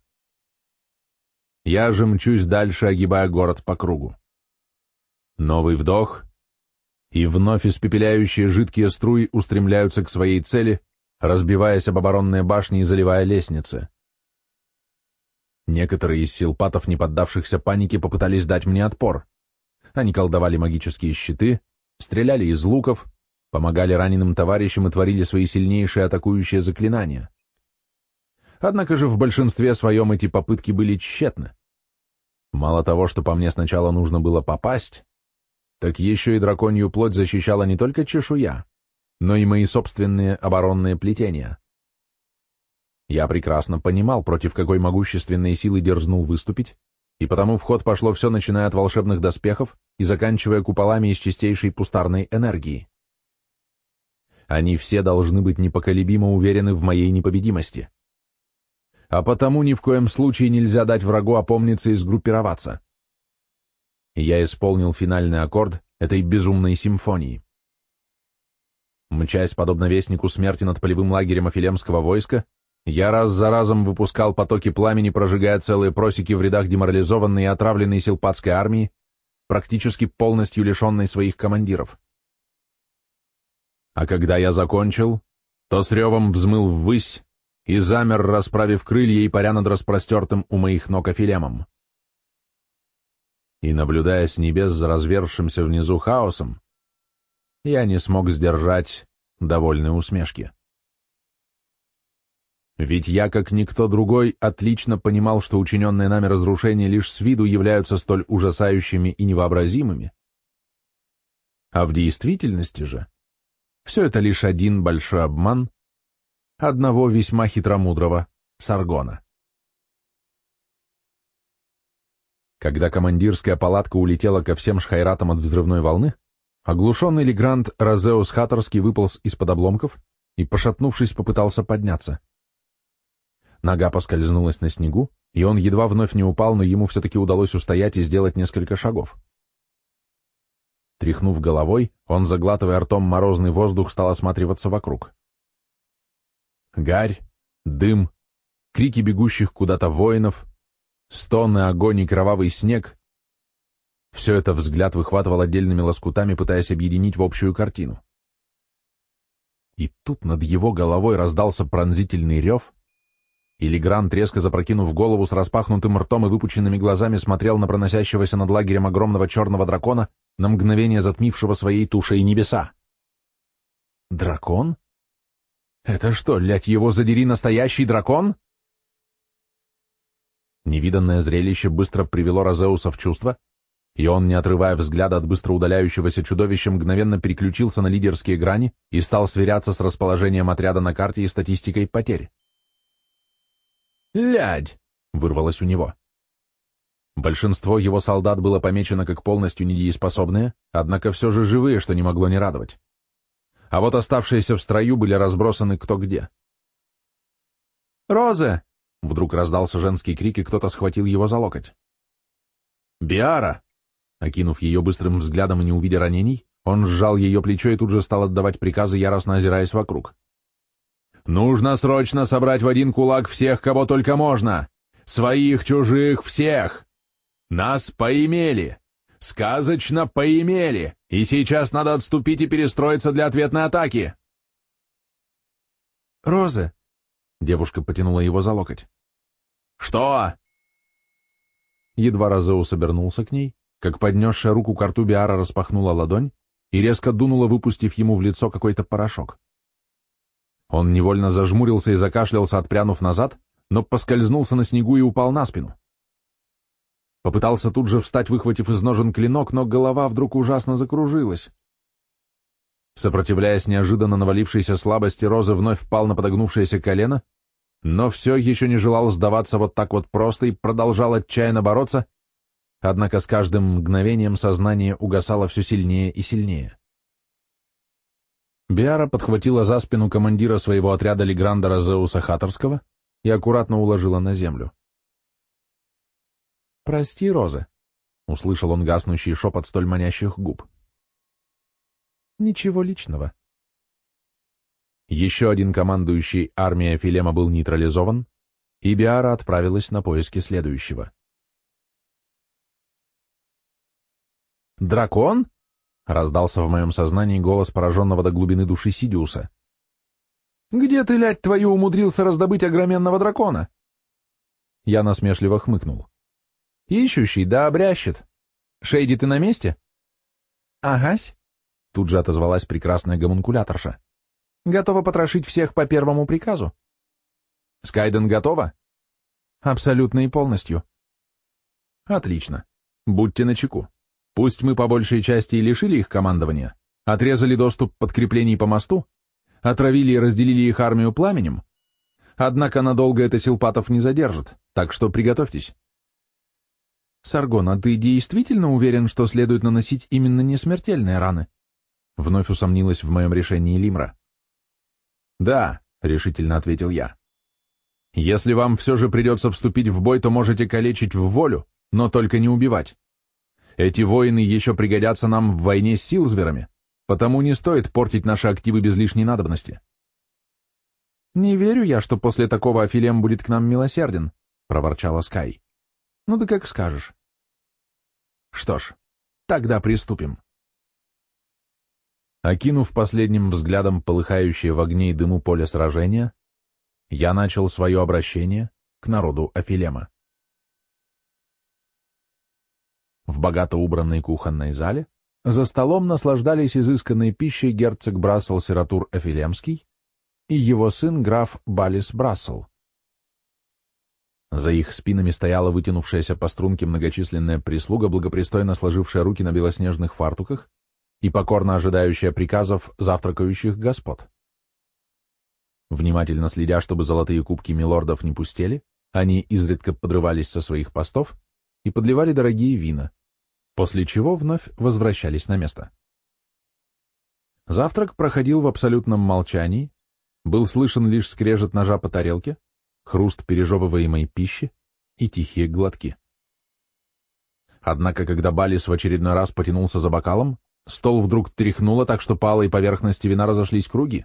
Я же мчусь дальше, огибая город по кругу. Новый вдох, и вновь испепеляющие жидкие струи устремляются к своей цели, разбиваясь об оборонные башни и заливая лестницы. Некоторые из силпатов, не поддавшихся панике, попытались дать мне отпор. Они колдовали магические щиты, стреляли из луков, помогали раненым товарищам и творили свои сильнейшие атакующие заклинания. Однако же в большинстве своем эти попытки были тщетны. Мало того, что по мне сначала нужно было попасть, так еще и драконью плоть защищала не только чешуя, но и мои собственные оборонные плетения. Я прекрасно понимал, против какой могущественной силы дерзнул выступить, и потому в ход пошло все, начиная от волшебных доспехов и заканчивая куполами из чистейшей пустарной энергии. Они все должны быть непоколебимо уверены в моей непобедимости. А потому ни в коем случае нельзя дать врагу опомниться и сгруппироваться. Я исполнил финальный аккорд этой безумной симфонии. Мчась, подобно вестнику смерти над полевым лагерем афилемского войска, я раз за разом выпускал потоки пламени, прожигая целые просеки в рядах деморализованной и отравленной силпатской армии, практически полностью лишенной своих командиров. А когда я закончил, то с ревом взмыл ввысь и замер, расправив крылья и паря над распростертым у моих ног Афилемом. И, наблюдая с небес за разверзшимся внизу хаосом, я не смог сдержать довольной усмешки. Ведь я, как никто другой, отлично понимал, что учиненные нами разрушения лишь с виду являются столь ужасающими и невообразимыми, а в действительности же все это лишь один большой обман одного весьма хитромудрого Саргона. Когда командирская палатка улетела ко всем шхайратам от взрывной волны, оглушенный Легранд Розеус Хаттерский выполз из-под обломков и, пошатнувшись, попытался подняться. Нога поскользнулась на снегу, и он едва вновь не упал, но ему все-таки удалось устоять и сделать несколько шагов. Тряхнув головой, он, заглатывая ртом морозный воздух, стал осматриваться вокруг. Гарь, дым, крики бегущих куда-то воинов, стоны, огонь и кровавый снег — все это взгляд выхватывал отдельными лоскутами, пытаясь объединить в общую картину. И тут над его головой раздался пронзительный рев, и Легранд, резко запрокинув голову с распахнутым ртом и выпученными глазами, смотрел на проносящегося над лагерем огромного черного дракона, на мгновение затмившего своей тушей небеса. Дракон? Это что, лядь его задери, настоящий дракон? Невиданное зрелище быстро привело Розеуса в чувство, и он, не отрывая взгляда от быстро удаляющегося чудовища, мгновенно переключился на лидерские грани и стал сверяться с расположением отряда на карте и статистикой потерь. «Лядь!» — вырвалось у него. Большинство его солдат было помечено как полностью недееспособные, однако все же живые, что не могло не радовать. А вот оставшиеся в строю были разбросаны кто где. «Роза!» — вдруг раздался женский крик, и кто-то схватил его за локоть. «Биара!» — окинув ее быстрым взглядом и не увидя ранений, он сжал ее плечо и тут же стал отдавать приказы, яростно озираясь вокруг. «Нужно срочно собрать в один кулак всех, кого только можно! Своих, чужих, всех! Нас поимели! Сказочно поимели! И сейчас надо отступить и перестроиться для ответной атаки!» «Роза!» — девушка потянула его за локоть. «Что?» Едва Розеус обернулся к ней, как поднесшая руку к рту Биара распахнула ладонь и резко дунула, выпустив ему в лицо какой-то порошок. Он невольно зажмурился и закашлялся, отпрянув назад, но поскользнулся на снегу и упал на спину. Попытался тут же встать, выхватив из ножен клинок, но голова вдруг ужасно закружилась. Сопротивляясь неожиданно навалившейся слабости, Роза вновь впал на подогнувшееся колено, но все еще не желал сдаваться вот так вот просто и продолжал отчаянно бороться, однако с каждым мгновением сознание угасало все сильнее и сильнее. Биара подхватила за спину командира своего отряда Легранда Розеуса Хаттерского и аккуратно уложила на землю. «Прости, Роза», — услышал он гаснущий шепот столь манящих губ. «Ничего личного». Еще один командующий армией Афилема был нейтрализован, и Биара отправилась на поиски следующего. «Дракон?» — раздался в моем сознании голос пораженного до глубины души Сидиуса. «Где ты, лядь твою, умудрился раздобыть огроменного дракона?» Я насмешливо хмыкнул. «Ищущий, да обрящет. Шейди, ты на месте?» «Агась», — тут же отозвалась прекрасная гомункуляторша. «Готова потрошить всех по первому приказу». «Скайден готова?» «Абсолютно и полностью». «Отлично. Будьте начеку. Пусть мы по большей части и лишили их командования, отрезали доступ подкреплений по мосту, отравили и разделили их армию пламенем, однако надолго это силпатов не задержит, так что приготовьтесь». «Саргон, а ты действительно уверен, что следует наносить именно несмертельные раны?» Вновь усомнилась в моем решении Лимра. «Да», — решительно ответил я. «Если вам все же придется вступить в бой, то можете калечить в волю, но только не убивать. Эти воины еще пригодятся нам в войне с силзверами, потому не стоит портить наши активы без лишней надобности». «Не верю я, что после такого Афилем будет к нам милосерден», — проворчала Скай. «Ну да как скажешь». «Что ж, тогда приступим». Окинув последним взглядом полыхающее в огне и дыму поле сражения, я начал свое обращение к народу Афилема. В богато убранной кухонной зале за столом наслаждались изысканной пищей герцог Брассел Сиратур Афилемский и его сын граф Балис Брассел. За их спинами стояла вытянувшаяся по струнке многочисленная прислуга, благопристойно сложившая руки на белоснежных фартуках и покорно ожидающая приказов завтракающих господ. Внимательно следя, чтобы золотые кубки милордов не пустели, они изредка подрывались со своих постов и подливали дорогие вина, после чего вновь возвращались на место. Завтрак проходил в абсолютном молчании, был слышен лишь скрежет ножа по тарелке, хруст пережевываемой пищи и тихие глотки. Однако, когда Балис в очередной раз потянулся за бокалом, стол вдруг тряхнуло так, что по алой поверхности вина разошлись круги.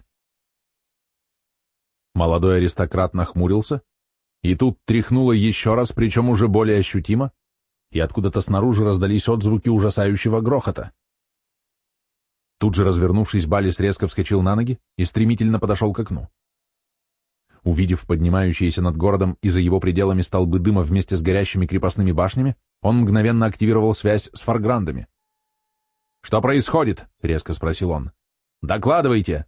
Молодой аристократ нахмурился, и тут тряхнуло еще раз, причем уже более ощутимо, и откуда-то снаружи раздались отзвуки ужасающего грохота. Тут же, развернувшись, Балис резко вскочил на ноги и стремительно подошел к окну. Увидев поднимающиеся над городом и за его пределами столбы дыма вместе с горящими крепостными башнями, он мгновенно активировал связь с фарграндами. «Что происходит?» — резко спросил он. «Докладывайте!»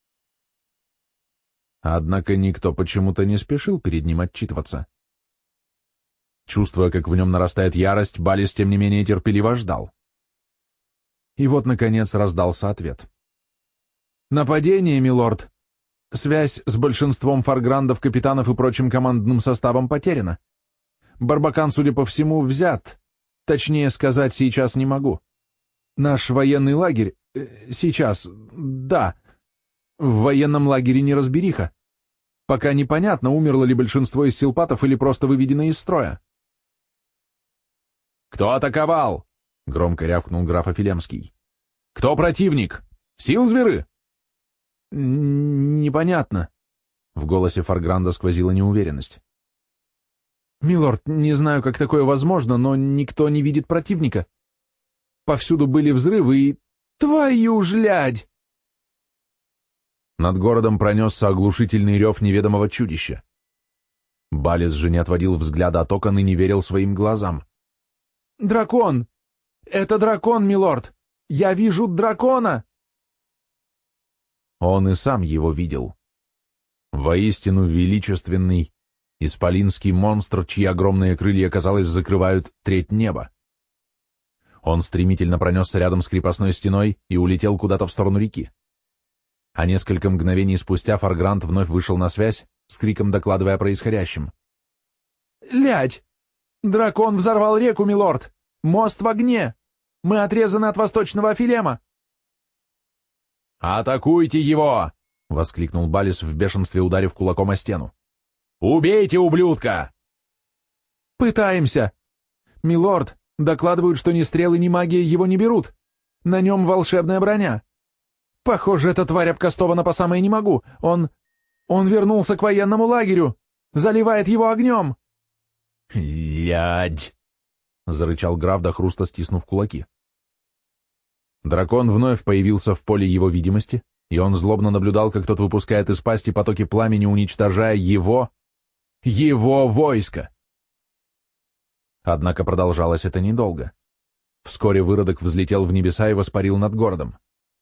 Однако никто почему-то не спешил перед ним отчитываться. Чувствуя, как в нем нарастает ярость, Балис, тем не менее, терпеливо ждал. И вот, наконец, раздался ответ. «Нападение, милорд! Связь с большинством фарграндов, капитанов и прочим командным составом потеряна. Барбакан, судя по всему, взят. Точнее сказать, сейчас не могу. Наш военный лагерь... Сейчас... Да. В военном лагере неразбериха. Пока непонятно, умерло ли большинство из силпатов или просто выведено из строя». «Кто атаковал?» — громко рявкнул граф Афилемский. «Кто противник? Силзверы?» «Непонятно». В голосе Фаргранда сквозила неуверенность. «Милорд, не знаю, как такое возможно, но никто не видит противника. Повсюду были взрывы и... Твою ж лядь!» Над городом пронесся оглушительный рев неведомого чудища. Балис же не отводил взгляда от окон и не верил своим глазам. «Дракон! Это дракон, милорд! Я вижу дракона!» Он и сам его видел. Воистину величественный, исполинский монстр, чьи огромные крылья, казалось, закрывают треть неба. Он стремительно пронесся рядом с крепостной стеной и улетел куда-то в сторону реки. А несколько мгновений спустя Фаргранд вновь вышел на связь, с криком докладывая о происходящем. «Лядь! Дракон взорвал реку, милорд! Мост в огне! Мы отрезаны от восточного Афилема!» «Атакуйте его!» — воскликнул Балис в бешенстве, ударив кулаком о стену. «Убейте, ублюдка!» «Пытаемся! Милорд, докладывают, что ни стрелы, ни магия его не берут. На нем волшебная броня. Похоже, эта тварь обкастована по самое не могу. Он вернулся к военному лагерю, заливает его огнем!» «Ядь!» — зарычал граф до хруста, стиснув кулаки. Дракон вновь появился в поле его видимости, и он злобно наблюдал, как тот выпускает из пасти потоки пламени, уничтожая его войско. Однако продолжалось это недолго. Вскоре выродок взлетел в небеса и воспарил над городом.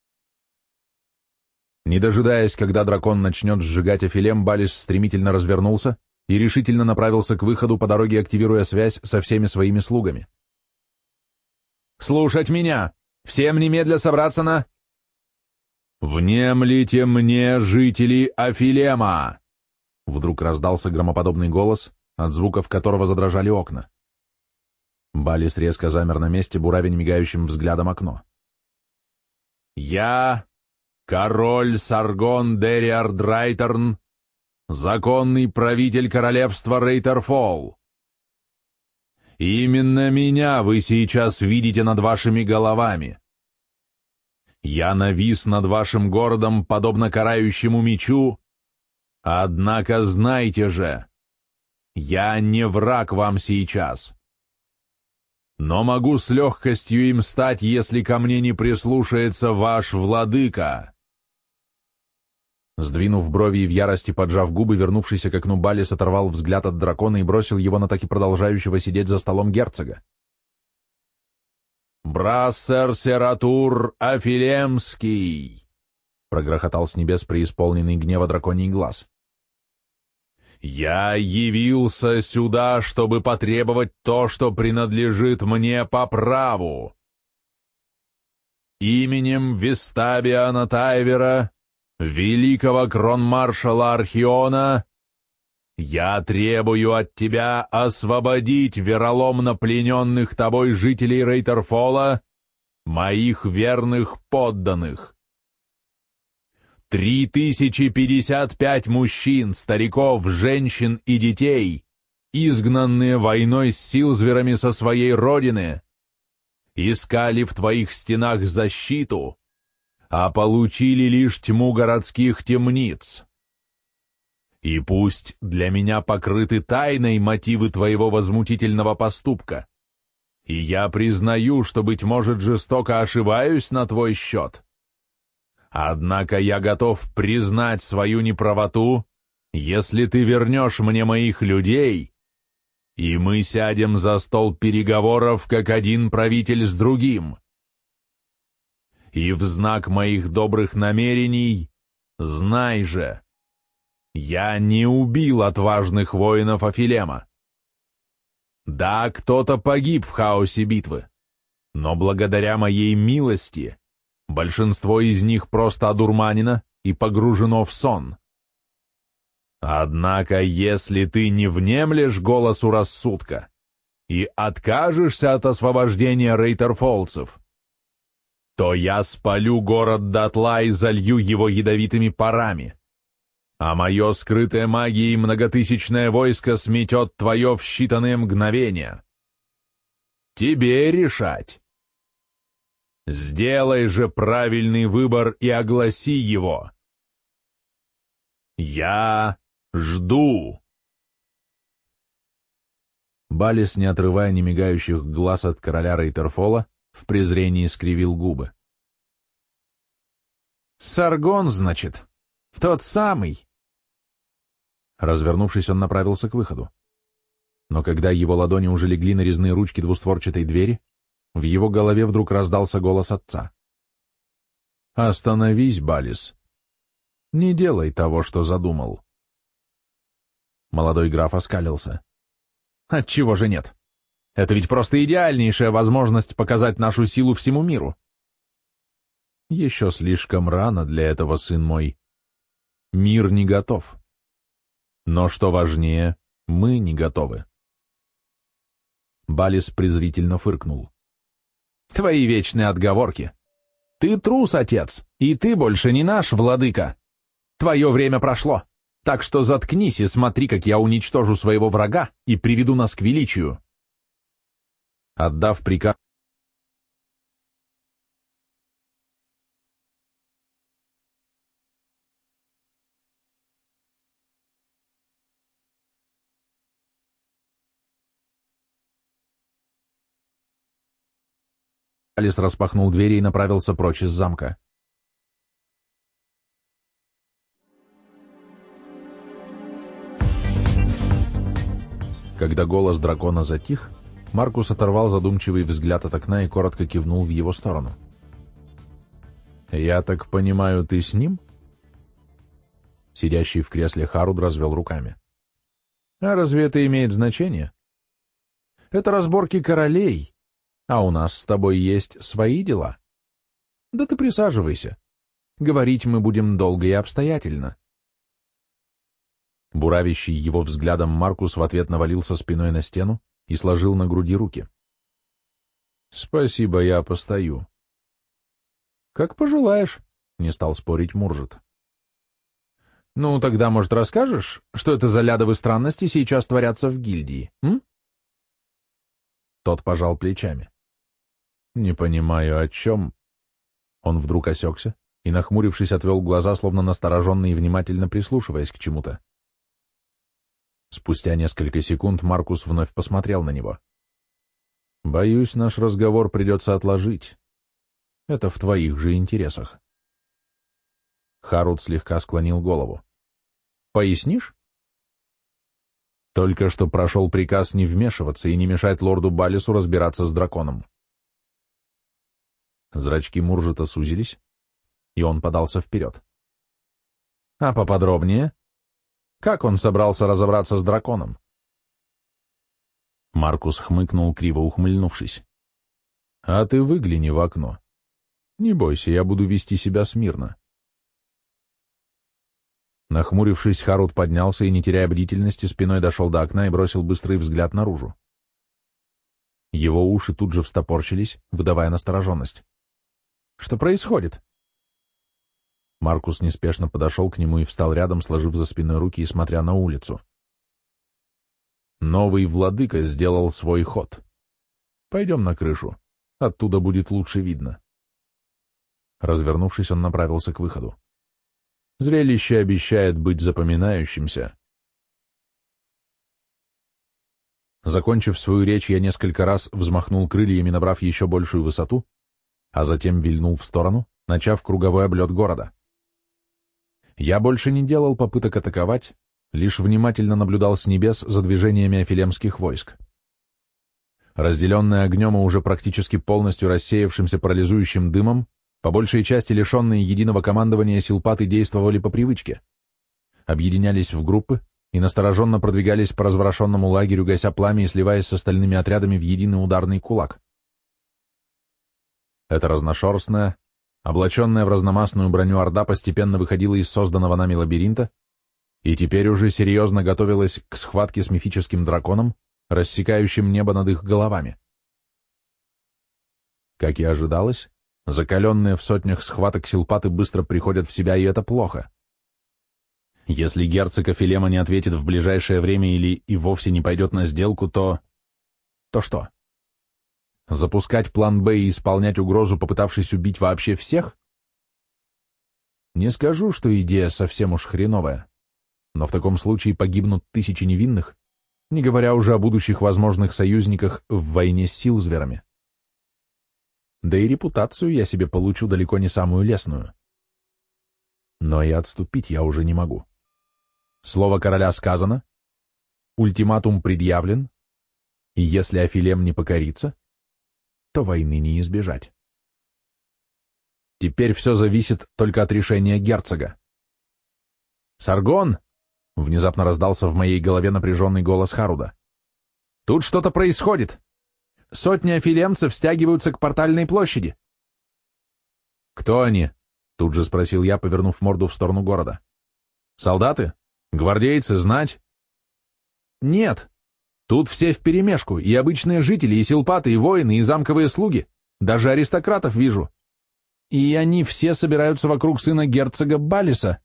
Не дожидаясь, когда дракон начнет сжигать Афилем, Балис стремительно развернулся и решительно направился к выходу, по дороге активируя связь со всеми своими слугами. «Слушать меня! Всем немедля собраться на...» «Внемлите мне, жители Афилема!» Вдруг раздался громоподобный голос, от звуков которого задрожали окна. Балис резко замер на месте, буравя немигающим взглядом окно. «Я, король Саргон Дериард Райтерн, законный правитель королевства Рейтерфолл. Именно меня вы сейчас видите над вашими головами. Я навис над вашим городом, подобно карающему мечу, однако знайте же, я не враг вам сейчас. но могу с легкостью им стать, если ко мне не прислушается ваш владыка». Сдвинув брови и в ярости поджав губы, вернувшийся к окну Балис оторвал взгляд от дракона и бросил его на таки продолжающего сидеть за столом герцога. «Брассер Сератур Афилемский!» — прогрохотал с небес преисполненный гнева драконий глаз. «Я явился сюда, чтобы потребовать то, что принадлежит мне по праву. Именем Вестабиана Тайвера, великого кронмаршала Архиона, я требую от тебя освободить вероломно плененных тобой жителей Рейтерфола, моих верных подданных. 3055 мужчин, стариков, женщин и детей, изгнанные войной с Силзверами со своей родины, искали в твоих стенах защиту, а получили лишь тьму городских темниц. И пусть для меня покрыты тайной мотивы твоего возмутительного поступка, и я признаю, что, быть может, жестоко ошибаюсь на твой счет, однако я готов признать свою неправоту, если ты вернешь мне моих людей, и мы сядем за стол переговоров, как один правитель с другим. И в знак моих добрых намерений знай же, я не убил отважных воинов Афилема. Да, кто-то погиб в хаосе битвы, но благодаря моей милости большинство из них просто одурманено и погружено в сон. Однако, если ты не внемлешь голосу рассудка и откажешься от освобождения рейтерфолцев, то я спалю город дотла и залью его ядовитыми парами, а мое скрытое магией многотысячное войско сметет твое в считанные мгновения. Тебе решать. Сделай же правильный выбор и огласи его. Я жду. Балис, не отрывая немигающих глаз от короля Рейтерфола, в презрении скривил губы. «Саргон, значит, тот самый!» Развернувшись, он направился к выходу. Но когда его ладони уже легли на резные ручки двустворчатой двери, в его голове вдруг раздался голос отца. «Остановись, Балис. Не делай того, что задумал». Молодой граф оскалился. «Отчего же нет? Это ведь просто идеальнейшая возможность показать нашу силу всему миру». «Еще слишком рано для этого, сын мой. Мир не готов. Но что важнее, мы не готовы». Балис презрительно фыркнул. «Твои вечные отговорки. Ты трус, отец, и ты больше не наш владыка. Твое время прошло, так что заткнись и смотри, как я уничтожу своего врага и приведу нас к величию». Отдав приказ, Балис распахнул двери и направился прочь из замка. Когда голос дракона затих, Маркус оторвал задумчивый взгляд от окна и коротко кивнул в его сторону. «Я так понимаю, ты с ним?» Сидящий в кресле Харуд развел руками. «А разве это имеет значение? Это разборки королей, а у нас с тобой есть свои дела. Да ты присаживайся. Говорить мы будем долго и обстоятельно». Буравящий его взглядом Маркус в ответ навалился спиной на стену и сложил на груди руки. «Спасибо, я постою». «Как пожелаешь», — не стал спорить Муржит. «Ну, тогда, может, расскажешь, что это за лядовые странности сейчас творятся в гильдии, м?» Тот пожал плечами. «Не понимаю, о чем...» Он вдруг осекся и, нахмурившись, отвел глаза, словно настороженно и внимательно прислушиваясь к чему-то. Спустя несколько секунд Маркус вновь посмотрел на него. Боюсь, наш разговор придется отложить. Это в твоих же интересах. Харут слегка склонил голову. Пояснишь? Только что прошел приказ не вмешиваться и не мешать лорду Балису разбираться с драконом. Зрачки Муржета сузились, и он подался вперед. А поподробнее? Как он собрался разобраться с драконом? Маркус хмыкнул, криво ухмыльнувшись. А ты выгляни в окно. Не бойся, я буду вести себя смирно. Нахмурившись, Харут поднялся и, не теряя бдительности, спиной дошел до окна и бросил быстрый взгляд наружу. Его уши тут же встопорщились, выдавая настороженность. Что происходит? Маркус неспешно подошел к нему и встал рядом, сложив за спиной руки и смотря на улицу. Новый владыка сделал свой ход. Пойдем на крышу, оттуда будет лучше видно. Развернувшись, он направился к выходу. Зрелище обещает быть запоминающимся. Закончив свою речь, я несколько раз взмахнул крыльями, набрав еще большую высоту, а затем вильнул в сторону, начав круговой облет города. Я больше не делал попыток атаковать, лишь внимательно наблюдал с небес за движениями афилемских войск. Разделенные огнем и уже практически полностью рассеявшимся парализующим дымом, по большей части лишенные единого командования силпаты действовали по привычке, объединялись в группы и настороженно продвигались по разворошенному лагерю, гася пламя и сливаясь с остальными отрядами в единый ударный кулак. Эта разношерстная, облаченная в разномастную броню орда постепенно выходила из созданного нами лабиринта и теперь уже серьезно готовилась к схватке с мифическим драконом, рассекающим небо над их головами. Как и ожидалось, закаленные в сотнях схваток силпаты быстро приходят в себя, и это плохо. Если герцог Афилема не ответит в ближайшее время или и вовсе не пойдет на сделку, то... То что? Запускать план «Б» и исполнять угрозу, попытавшись убить вообще всех? Не скажу, что идея совсем уж хреновая, но в таком случае погибнут тысячи невинных, не говоря уже о будущих возможных союзниках в войне с силзверами. Да и репутацию я себе получу далеко не самую лестную. Но и отступить я уже не могу. Слово короля сказано, ультиматум предъявлен, и если Афилем не покорится, то войны не избежать. Теперь все зависит только от решения герцога. «Саргон!» — внезапно раздался в моей голове напряженный голос Харуда. «Тут что-то происходит! Сотни афилемцев стягиваются к портальной площади!» «Кто они?» — тут же спросил я, повернув морду в сторону города. «Солдаты? Гвардейцы? Знать?» «Нет. Тут все вперемешку, и обычные жители, и силпаты, и воины, и замковые слуги. Даже аристократов вижу. И они все собираются вокруг сына герцога Балиса».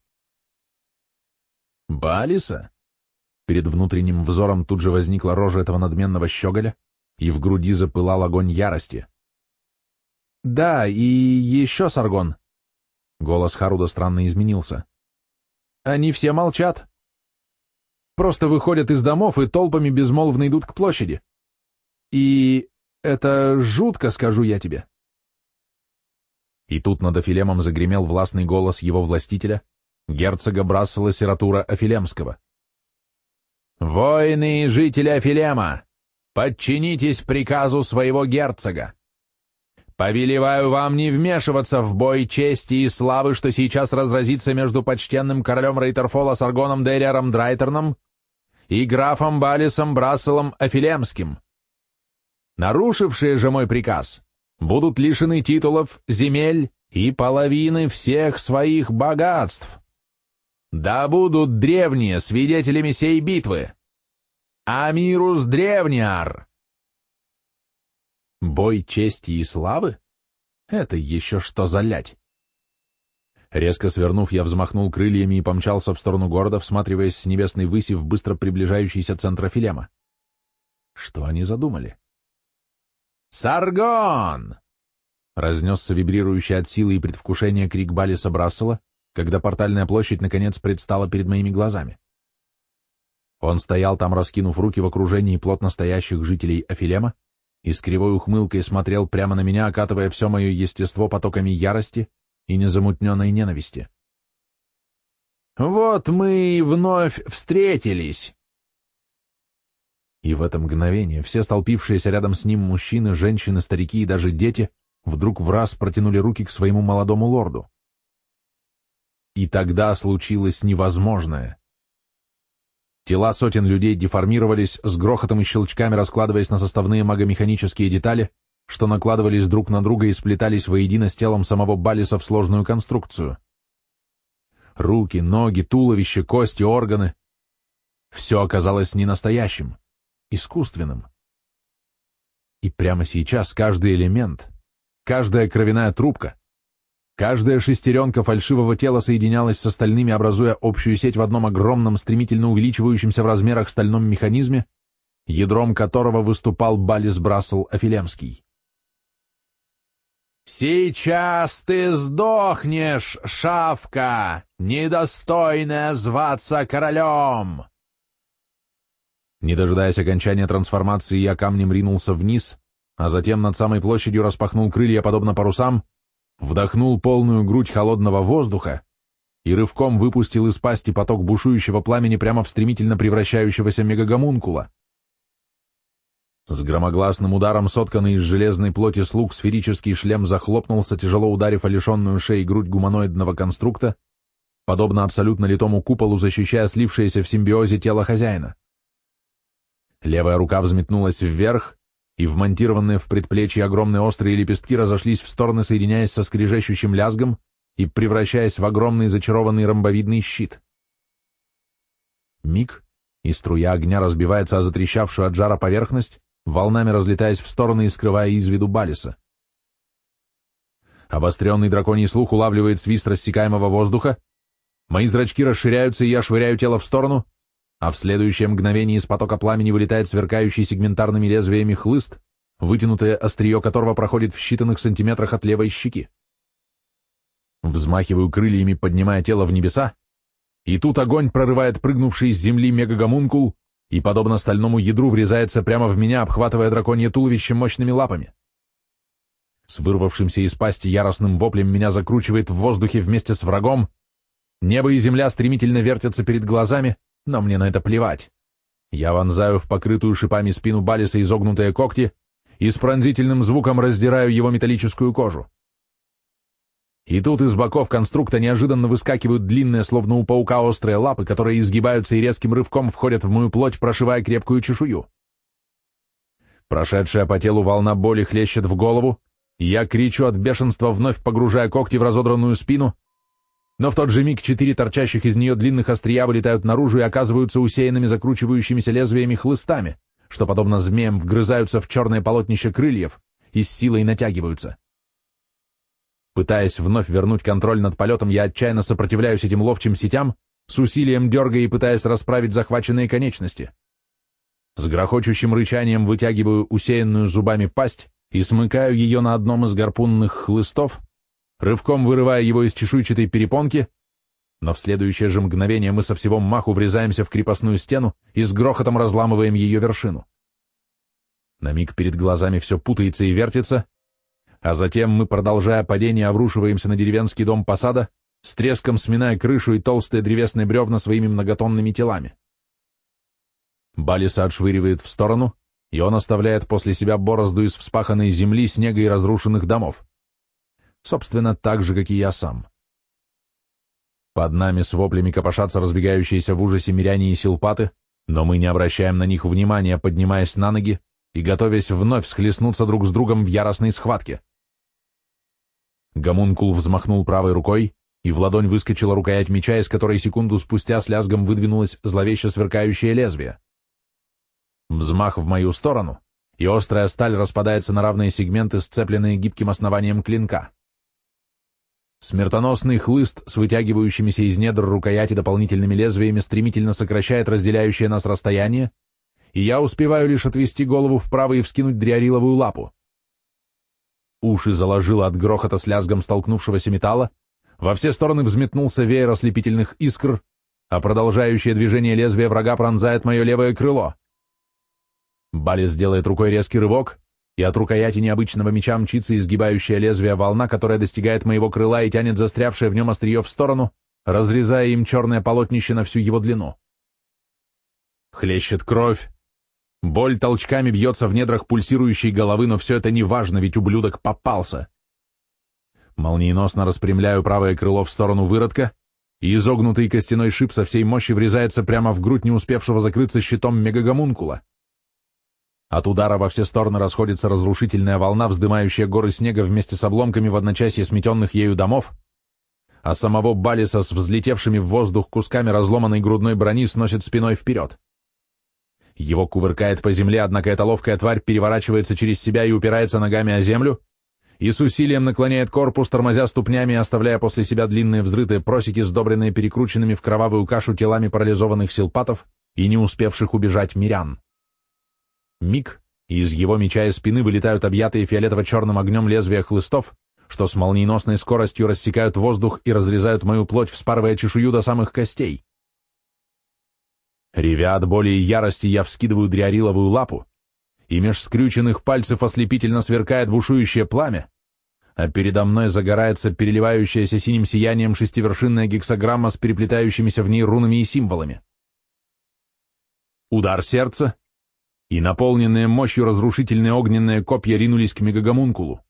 «Балиса?» Перед внутренним взором тут же возникла рожа этого надменного щеголя, и в груди запылал огонь ярости. «Да, и еще, Саргон». Голос Харуда странно изменился. «Они все молчат. Просто выходят из домов и толпами безмолвно идут к площади. И это жутко, скажу я тебе». И тут над Афилемом загремел властный голос его властителя, герцога Брассела Сиратура Афилемского. «Воины и жители Афилема, подчинитесь приказу своего герцога. Повелеваю вам не вмешиваться в бой чести и славы, что сейчас разразится между почтенным королем Рейтерфола Саргоном Дейрером Драйтерном и графом Балисом Брасселом Афилемским. Нарушившие же мой приказ будут лишены титулов, земель и половины всех своих богатств. Да будут древние свидетелями сей битвы. Амирус Древниар!» Бой чести и славы? Это еще что за лять? Резко свернув, я взмахнул крыльями и помчался в сторону города, всматриваясь с небесной выси в быстро приближающийся центр Афилема. Что они задумали? «Саргон!» — разнесся вибрирующий от силы и предвкушения крик Балиса Брассела, когда портальная площадь наконец предстала перед моими глазами. Он стоял там, раскинув руки в окружении плотно стоящих жителей Афилема, и с кривой ухмылкой смотрел прямо на меня, окатывая все мое естество потоками ярости и незамутненной ненависти. «Вот мы и вновь встретились!» И в это мгновение все столпившиеся рядом с ним мужчины, женщины, старики и даже дети вдруг враз протянули руки к своему молодому лорду. И тогда случилось невозможное. Тела сотен людей деформировались, с грохотом и щелчками раскладываясь на составные магомеханические детали, что накладывались друг на друга и сплетались воедино с телом самого Баллиса в сложную конструкцию. Руки, ноги, туловище, кости, органы — все оказалось ненастоящим, искусственным. И прямо сейчас каждый элемент, каждая кровяная трубка, каждая шестеренка фальшивого тела соединялась с остальными, образуя общую сеть в одном огромном, стремительно увеличивающемся в размерах стальном механизме, ядром которого выступал Баллис Брассел Афилемский. «Сейчас ты сдохнешь, шавка, недостойная зваться королем!» Не дожидаясь окончания трансформации, я камнем ринулся вниз, а затем над самой площадью распахнул крылья, подобно парусам, вдохнул полную грудь холодного воздуха и рывком выпустил из пасти поток бушующего пламени прямо в стремительно превращающегося мегагомункула. С громогласным ударом сотканный из железной плоти слуг сферический шлем захлопнулся, тяжело ударив о лишенную шеи грудь гуманоидного конструкта, подобно абсолютно литому куполу, защищая слившееся в симбиозе тело хозяина. Левая рука взметнулась вверх, и вмонтированные в предплечье огромные острые лепестки разошлись в стороны, соединяясь со скрежещущим лязгом и превращаясь в огромный зачарованный ромбовидный щит. Миг, и струя огня разбивается о затрещавшую от жара поверхность, волнами разлетаясь в стороны и скрывая из виду Баллиса. Обостренный драконий слух улавливает свист рассекаемого воздуха, мои зрачки расширяются, и я швыряю тело в сторону, а в следующее мгновение из потока пламени вылетает сверкающий сегментарными лезвиями хлыст, вытянутое острие которого проходит в считанных сантиметрах от левой щеки. Взмахиваю крыльями, поднимая тело в небеса, и тут огонь прорывает прыгнувший с земли мегагомункул и, подобно стальному ядру, врезается прямо в меня, обхватывая драконье туловище мощными лапами. С вырвавшимся из пасти яростным воплем меня закручивает в воздухе вместе с врагом, небо и земля стремительно вертятся перед глазами, но мне на это плевать. Я вонзаю в покрытую шипами спину Баллиса изогнутые когти и с пронзительным звуком раздираю его металлическую кожу. И тут из боков конструкта неожиданно выскакивают длинные, словно у паука, острые лапы, которые изгибаются и резким рывком входят в мою плоть, прошивая крепкую чешую. Прошедшая по телу волна боли хлещет в голову, и я кричу от бешенства, вновь погружая когти в разодранную спину, но в тот же миг 4 торчащих из нее длинных острия вылетают наружу и оказываются усеянными закручивающимися лезвиями хлыстами, что, подобно змеям, вгрызаются в черное полотнище крыльев и с силой натягиваются. Пытаясь вновь вернуть контроль над полетом, я отчаянно сопротивляюсь этим ловчим сетям, с усилием дергая и пытаясь расправить захваченные конечности. С грохочущим рычанием вытягиваю усеянную зубами пасть и смыкаю ее на одном из гарпунных хлыстов, рывком вырывая его из чешуйчатой перепонки, но в следующее же мгновение мы со всего маху врезаемся в крепостную стену и с грохотом разламываем ее вершину. На миг перед глазами все путается и вертится, а затем мы, продолжая падение, обрушиваемся на деревенский дом посада, с треском сминая крышу и толстые древесные бревна своими многотонными телами. Баллиса отшвыривает в сторону, и он оставляет после себя борозду из вспаханной земли, снега и разрушенных домов. Собственно, так же, как и я сам. Под нами с воплями копошатся разбегающиеся в ужасе миряне и силпаты, но мы не обращаем на них внимания, поднимаясь на ноги и готовясь вновь схлестнуться друг с другом в яростной схватке. Гомункул взмахнул правой рукой, и в ладонь выскочила рукоять меча, из которой секунду спустя с лязгом выдвинулось зловеще сверкающее лезвие. Взмах в мою сторону, и острая сталь распадается на равные сегменты, сцепленные гибким основанием клинка. Смертоносный хлыст с вытягивающимися из недр рукояти дополнительными лезвиями стремительно сокращает разделяющее нас расстояние, и я успеваю лишь отвести голову вправо и вскинуть дриариловую лапу. Уши заложило от грохота с лязгом столкнувшегося металла, во все стороны взметнулся веер ослепительных искр, а продолжающее движение лезвия врага пронзает мое левое крыло. Баллис делает рукой резкий рывок, и от рукояти необычного меча мчится изгибающая лезвие волна, которая достигает моего крыла и тянет застрявшее в нем острие в сторону, разрезая им черное полотнище на всю его длину. Хлещет кровь. Боль толчками бьется в недрах пульсирующей головы, но все это не важно, ведь ублюдок попался. Молниеносно распрямляю правое крыло в сторону выродка, и изогнутый костяной шип со всей мощи врезается прямо в грудь не успевшего закрыться щитом мегагомункула. От удара во все стороны расходится разрушительная волна, вздымающая горы снега вместе с обломками в одночасье сметенных ею домов, а самого Балиса с взлетевшими в воздух кусками разломанной грудной брони сносит спиной вперед. Его кувыркает по земле, однако эта ловкая тварь переворачивается через себя и упирается ногами о землю, и с усилием наклоняет корпус, тормозя ступнями, оставляя после себя длинные взрытые просеки, сдобренные перекрученными в кровавую кашу телами парализованных силпатов и не успевших убежать мирян. Миг, и из его меча и спины вылетают объятые фиолетово-черным огнем лезвия хлыстов, что с молниеносной скоростью рассекают воздух и разрезают мою плоть, вспарывая чешую до самых костей. Ревя от боли и ярости, я вскидываю дриариловую лапу, и меж скрюченных пальцев ослепительно сверкает бушующее пламя, а передо мной загорается переливающаяся синим сиянием шестивершинная гексаграмма с переплетающимися в ней рунами и символами. Удар сердца, и наполненные мощью разрушительные огненные копья ринулись к мегагомункулу.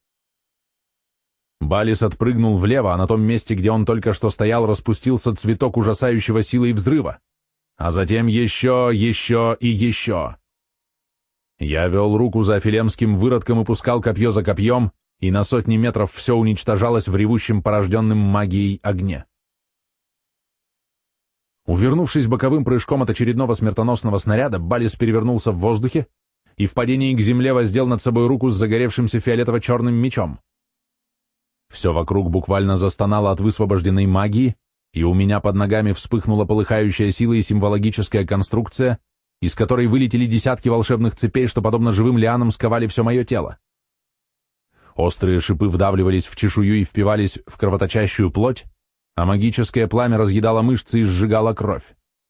Балис отпрыгнул влево, а на том месте, где он только что стоял, распустился цветок ужасающего силы и взрыва, а затем еще и еще. Я вел руку за филемским выродком и пускал копье за копьем, и на сотни метров все уничтожалось в ревущем порожденным магией огне. Увернувшись боковым прыжком от очередного смертоносного снаряда, Балис перевернулся в воздухе и в падении к земле воздел над собой руку с загоревшимся фиолетово-черным мечом. Все вокруг буквально застонало от высвобожденной магии, и у меня под ногами вспыхнула полыхающая сила и символогическая конструкция, из которой вылетели десятки волшебных цепей, что, подобно живым лианам, сковали все мое тело. Острые шипы вдавливались в чешую и впивались в кровоточащую плоть, а магическое пламя разъедало мышцы и сжигало кровь.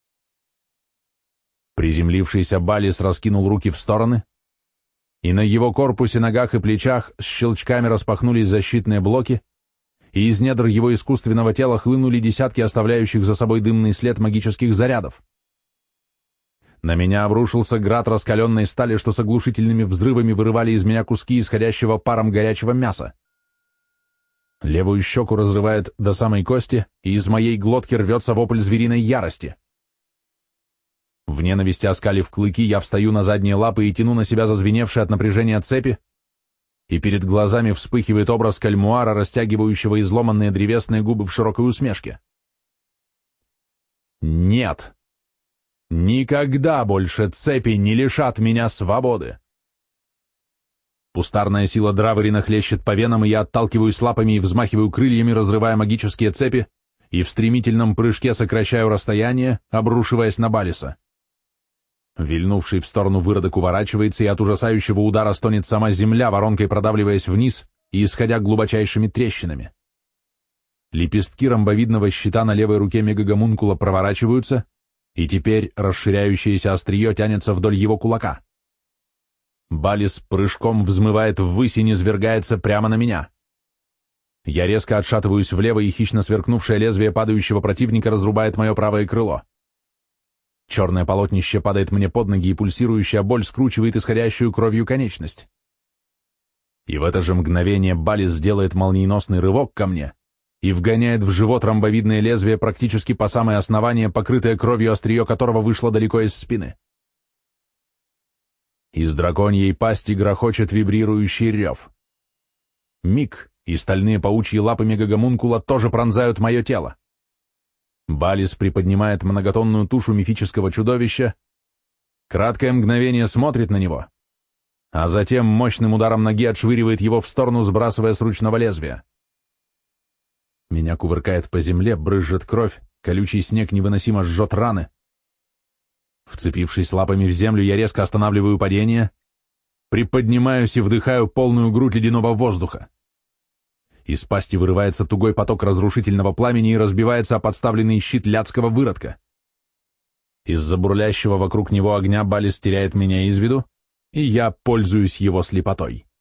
Приземлившийся Балис раскинул руки в стороны, и на его корпусе, ногах и плечах с щелчками распахнулись защитные блоки, и из недр его искусственного тела хлынули десятки оставляющих за собой дымный след магических зарядов. На меня обрушился град раскаленной стали, что с оглушительными взрывами вырывали из меня куски исходящего паром горячего мяса. Левую щеку разрывает до самой кости, и из моей глотки рвется вопль звериной ярости. В ненависти оскалив клыки, я встаю на задние лапы и тяну на себя зазвеневшие от напряжения цепи, и перед глазами вспыхивает образ кальмуара, растягивающего изломанные древесные губы в широкой усмешке. Нет! Никогда больше цепи не лишат меня свободы! Пустарная сила Драверина хлещет по венам, и я отталкиваюсь лапами и взмахиваю крыльями, разрывая магические цепи, и в стремительном прыжке сокращаю расстояние, обрушиваясь на Балиса. Вильнувший в сторону выродок уворачивается, и от ужасающего удара стонет сама земля, воронкой продавливаясь вниз и исходя глубочайшими трещинами. Лепестки ромбовидного щита на левой руке мегагомункула проворачиваются, и теперь расширяющееся острие тянется вдоль его кулака. Балис прыжком взмывает ввысь и низвергается прямо на меня. Я резко отшатываюсь влево, и хищно сверкнувшее лезвие падающего противника разрубает мое правое крыло. Черное полотнище падает мне под ноги, и пульсирующая боль скручивает исходящую кровью конечность. И в это же мгновение Балис делает молниеносный рывок ко мне и вгоняет в живот ромбовидное лезвие практически по самое основание, покрытое кровью, острие которого вышло далеко из спины. Из драконьей пасти грохочет вибрирующий рев. Миг, и стальные паучьи лапы мегагомункула тоже пронзают мое тело. Балис приподнимает многотонную тушу мифического чудовища, краткое мгновение смотрит на него, а затем мощным ударом ноги отшвыривает его в сторону, сбрасывая с ручного лезвия. Меня кувыркает по земле, брызжет кровь, колючий снег невыносимо жжет раны. Вцепившись лапами в землю, я резко останавливаю падение, приподнимаюсь и вдыхаю полную грудь ледяного воздуха. Из пасти вырывается тугой поток разрушительного пламени и разбивается о подставленный щит лядского выродка. Из-за бурлящего вокруг него огня Балис теряет меня из виду, и я пользуюсь его слепотой.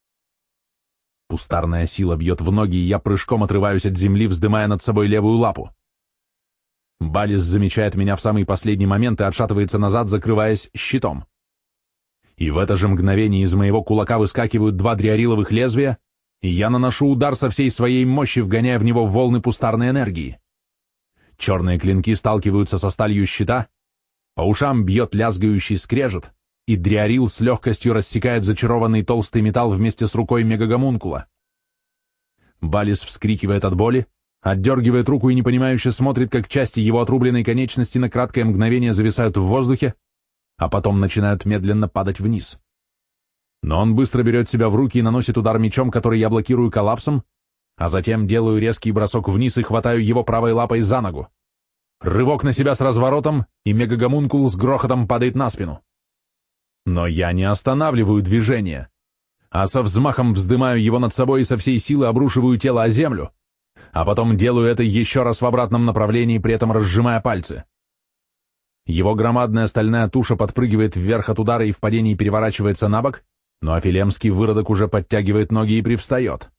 Пустарная сила бьет в ноги, и я прыжком отрываюсь от земли, вздымая над собой левую лапу. Балис замечает меня в самый последний момент и отшатывается назад, закрываясь щитом. И в это же мгновение из моего кулака выскакивают два дриариловых лезвия, и я наношу удар со всей своей мощи, вгоняя в него волны пустарной энергии. Черные клинки сталкиваются со сталью щита, по ушам бьет лязгающий скрежет, и дриарил с легкостью рассекает зачарованный толстый металл вместе с рукой мегагомункула. Балис вскрикивает от боли, отдергивает руку и непонимающе смотрит, как части его отрубленной конечности на краткое мгновение зависают в воздухе, а потом начинают медленно падать вниз. Но он быстро берет себя в руки и наносит удар мечом, который я блокирую коллапсом, а затем делаю резкий бросок вниз и хватаю его правой лапой за ногу. Рывок на себя с разворотом, и мегагомункул с грохотом падает на спину. Но я не останавливаю движение, а со взмахом вздымаю его над собой и со всей силы обрушиваю тело о землю, а потом делаю это еще раз в обратном направлении, при этом разжимая пальцы. Его громадная стальная туша подпрыгивает вверх от удара и в падении переворачивается на бок, но афилемский выродок уже подтягивает ноги и привстает.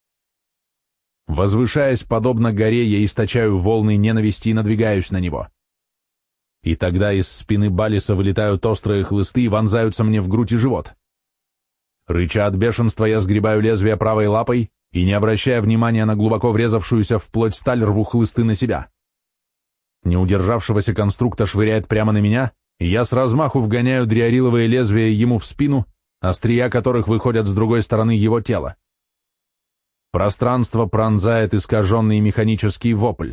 Возвышаясь подобно горе, я источаю волны ненависти и надвигаюсь на него. И тогда из спины Балиса вылетают острые хлысты и вонзаются мне в грудь и живот. Рыча от бешенства, я сгребаю лезвие правой лапой и, не обращая внимания на глубоко врезавшуюся в плоть сталь, рву хлысты на себя. Неудержавшегося конструкта швыряет прямо на меня, и я с размаху вгоняю дриариловые лезвия ему в спину, острия которых выходят с другой стороны его тела. Пространство пронзает искаженный механический вопль.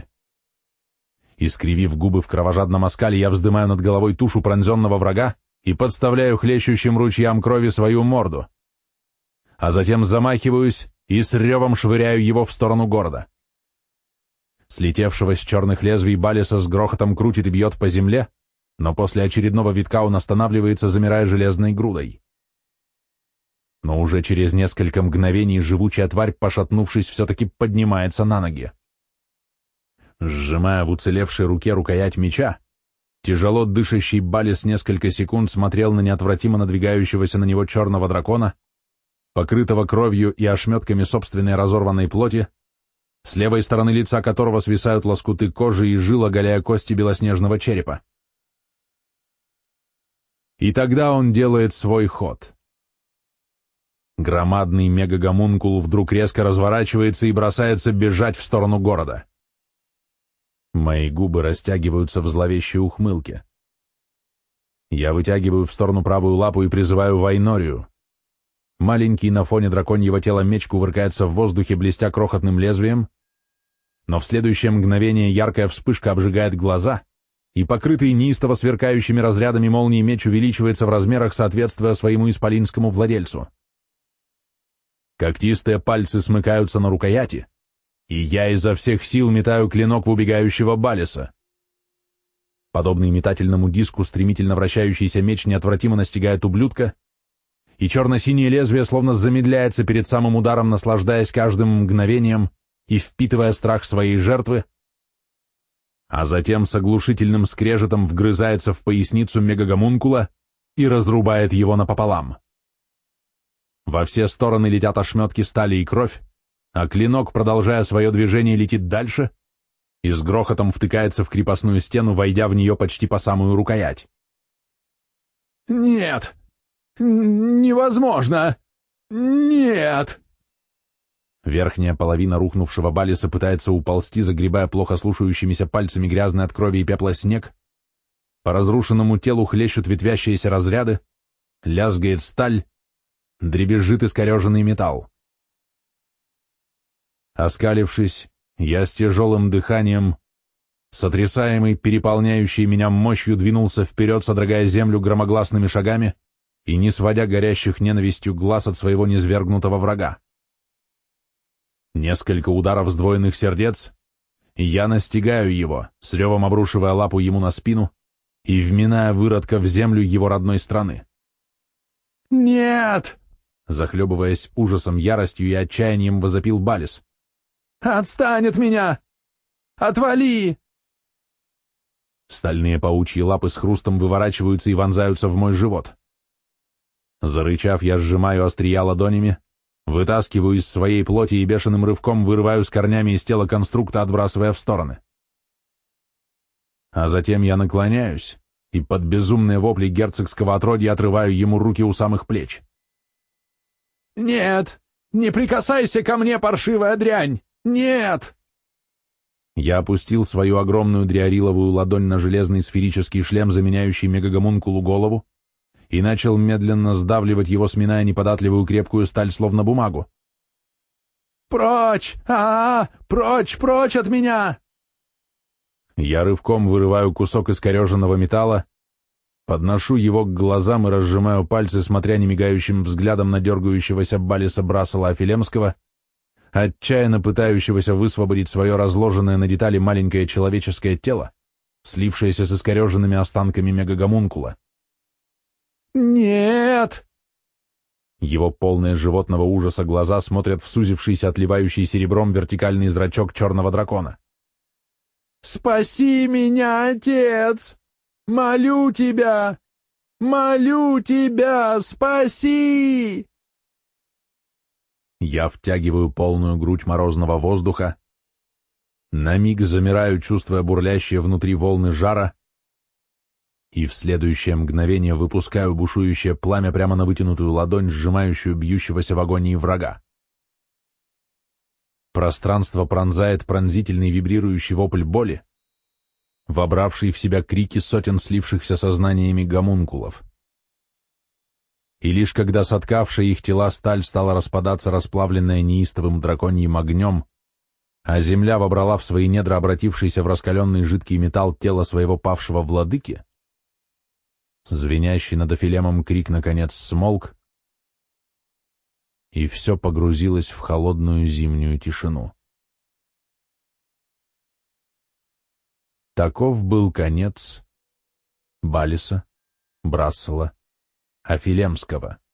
Искривив губы в кровожадном оскале, я вздымаю над головой тушу пронзенного врага и подставляю хлещущим ручьям крови свою морду. А затем замахиваюсь и с ревом швыряю его в сторону города. Слетевшего с черных лезвий Балиса с грохотом крутит и бьет по земле, но после очередного витка он останавливается, замирая железной грудой. Но уже через несколько мгновений живучая тварь, пошатнувшись, все-таки поднимается на ноги. Сжимая в уцелевшей руке рукоять меча, тяжело дышащий Балис несколько секунд смотрел на неотвратимо надвигающегося на него черного дракона, покрытого кровью и ошметками собственной разорванной плоти, с левой стороны лица которого свисают лоскуты кожи и жил, оголяя кости белоснежного черепа. И тогда он делает свой ход. Громадный мегагомункул вдруг резко разворачивается и бросается бежать в сторону города. Мои губы растягиваются в зловещей ухмылке. Я вытягиваю в сторону правую лапу и призываю Вайнорию. Маленький на фоне драконьего тела меч кувыркается в воздухе, блестя крохотным лезвием, но в следующее мгновение яркая вспышка обжигает глаза, и покрытый неистово сверкающими разрядами молнии меч увеличивается в размерах, соответствуя своему исполинскому владельцу. Когтистые пальцы смыкаются на рукояти, и я изо всех сил метаю клинок в убегающего Балиса. Подобный метательному диску стремительно вращающийся меч неотвратимо настигает ублюдка, и черно-синее лезвие словно замедляется перед самым ударом, наслаждаясь каждым мгновением и впитывая страх своей жертвы, а затем с оглушительным скрежетом вгрызается в поясницу мегагомункула и разрубает его напополам. Во все стороны летят ошметки стали и кровь, а клинок, продолжая свое движение, летит дальше и с грохотом втыкается в крепостную стену, войдя в нее почти по самую рукоять. «Нет! Невозможно! Нет!» Верхняя половина рухнувшего Балиса пытается уползти, загребая плохо слушающимися пальцами грязный от крови и пепла снег. По разрушенному телу хлещут ветвящиеся разряды, лязгает сталь, дребезжит искореженный металл. Оскалившись, я с тяжелым дыханием, сотрясаемый переполняющей меня мощью, двинулся вперед, содрогая землю громогласными шагами и не сводя горящих ненавистью глаз от своего низвергнутого врага. Несколько ударов сдвоенных сердец, и я настигаю его, с ревом обрушивая лапу ему на спину и вминая выродка в землю его родной страны. «Нет!» — захлебываясь ужасом, яростью и отчаянием, возопил Балис. «Отстань от меня! Отвали!» Стальные паучьи лапы с хрустом выворачиваются и вонзаются в мой живот. Зарычав, я сжимаю острия ладонями, Вытаскиваю из своей плоти и бешеным рывком вырываю с корнями из тела конструкта, отбрасывая в стороны. А затем я наклоняюсь и под безумные вопли герцогского отродья отрываю ему руки у самых плеч. «Нет! Не прикасайся ко мне, паршивая дрянь! Нет!» Я опустил свою огромную дриариловую ладонь на железный сферический шлем, заменяющий мегагомункулу голову, и начал медленно сдавливать его, сминая неподатливую крепкую сталь, словно бумагу. «Прочь! Прочь, прочь от меня!» Я рывком вырываю кусок искореженного металла, подношу его к глазам и разжимаю пальцы, смотря немигающим взглядом на дергающегося Балиса Брассела Афилемского, отчаянно пытающегося высвободить свое разложенное на детали маленькое человеческое тело, слившееся с искореженными останками мегагомункула. «Нет!» Его полные животного ужаса глаза смотрят в сузившийся, отливающий серебром вертикальный зрачок черного дракона. «Спаси меня, отец! Молю тебя! Молю тебя, спаси!» Я втягиваю полную грудь морозного воздуха, на миг замираю, чувствуя бурлящие внутри волны жара, и в следующее мгновение выпускаю бушующее пламя прямо на вытянутую ладонь, сжимающую бьющегося в агонии врага. Пространство пронзает пронзительный вибрирующий вопль боли, вобравший в себя крики сотен слившихся сознаниями гомункулов. И лишь когда соткавшая их тела сталь стала распадаться, расплавленная неистовым драконьим огнем, а земля вобрала в свои недра обратившийся в раскаленный жидкий металл тело своего павшего владыки, звенящий над Афилемом крик наконец смолк, и все погрузилось в холодную зимнюю тишину. Таков был конец Балиса Брассела Афилемского.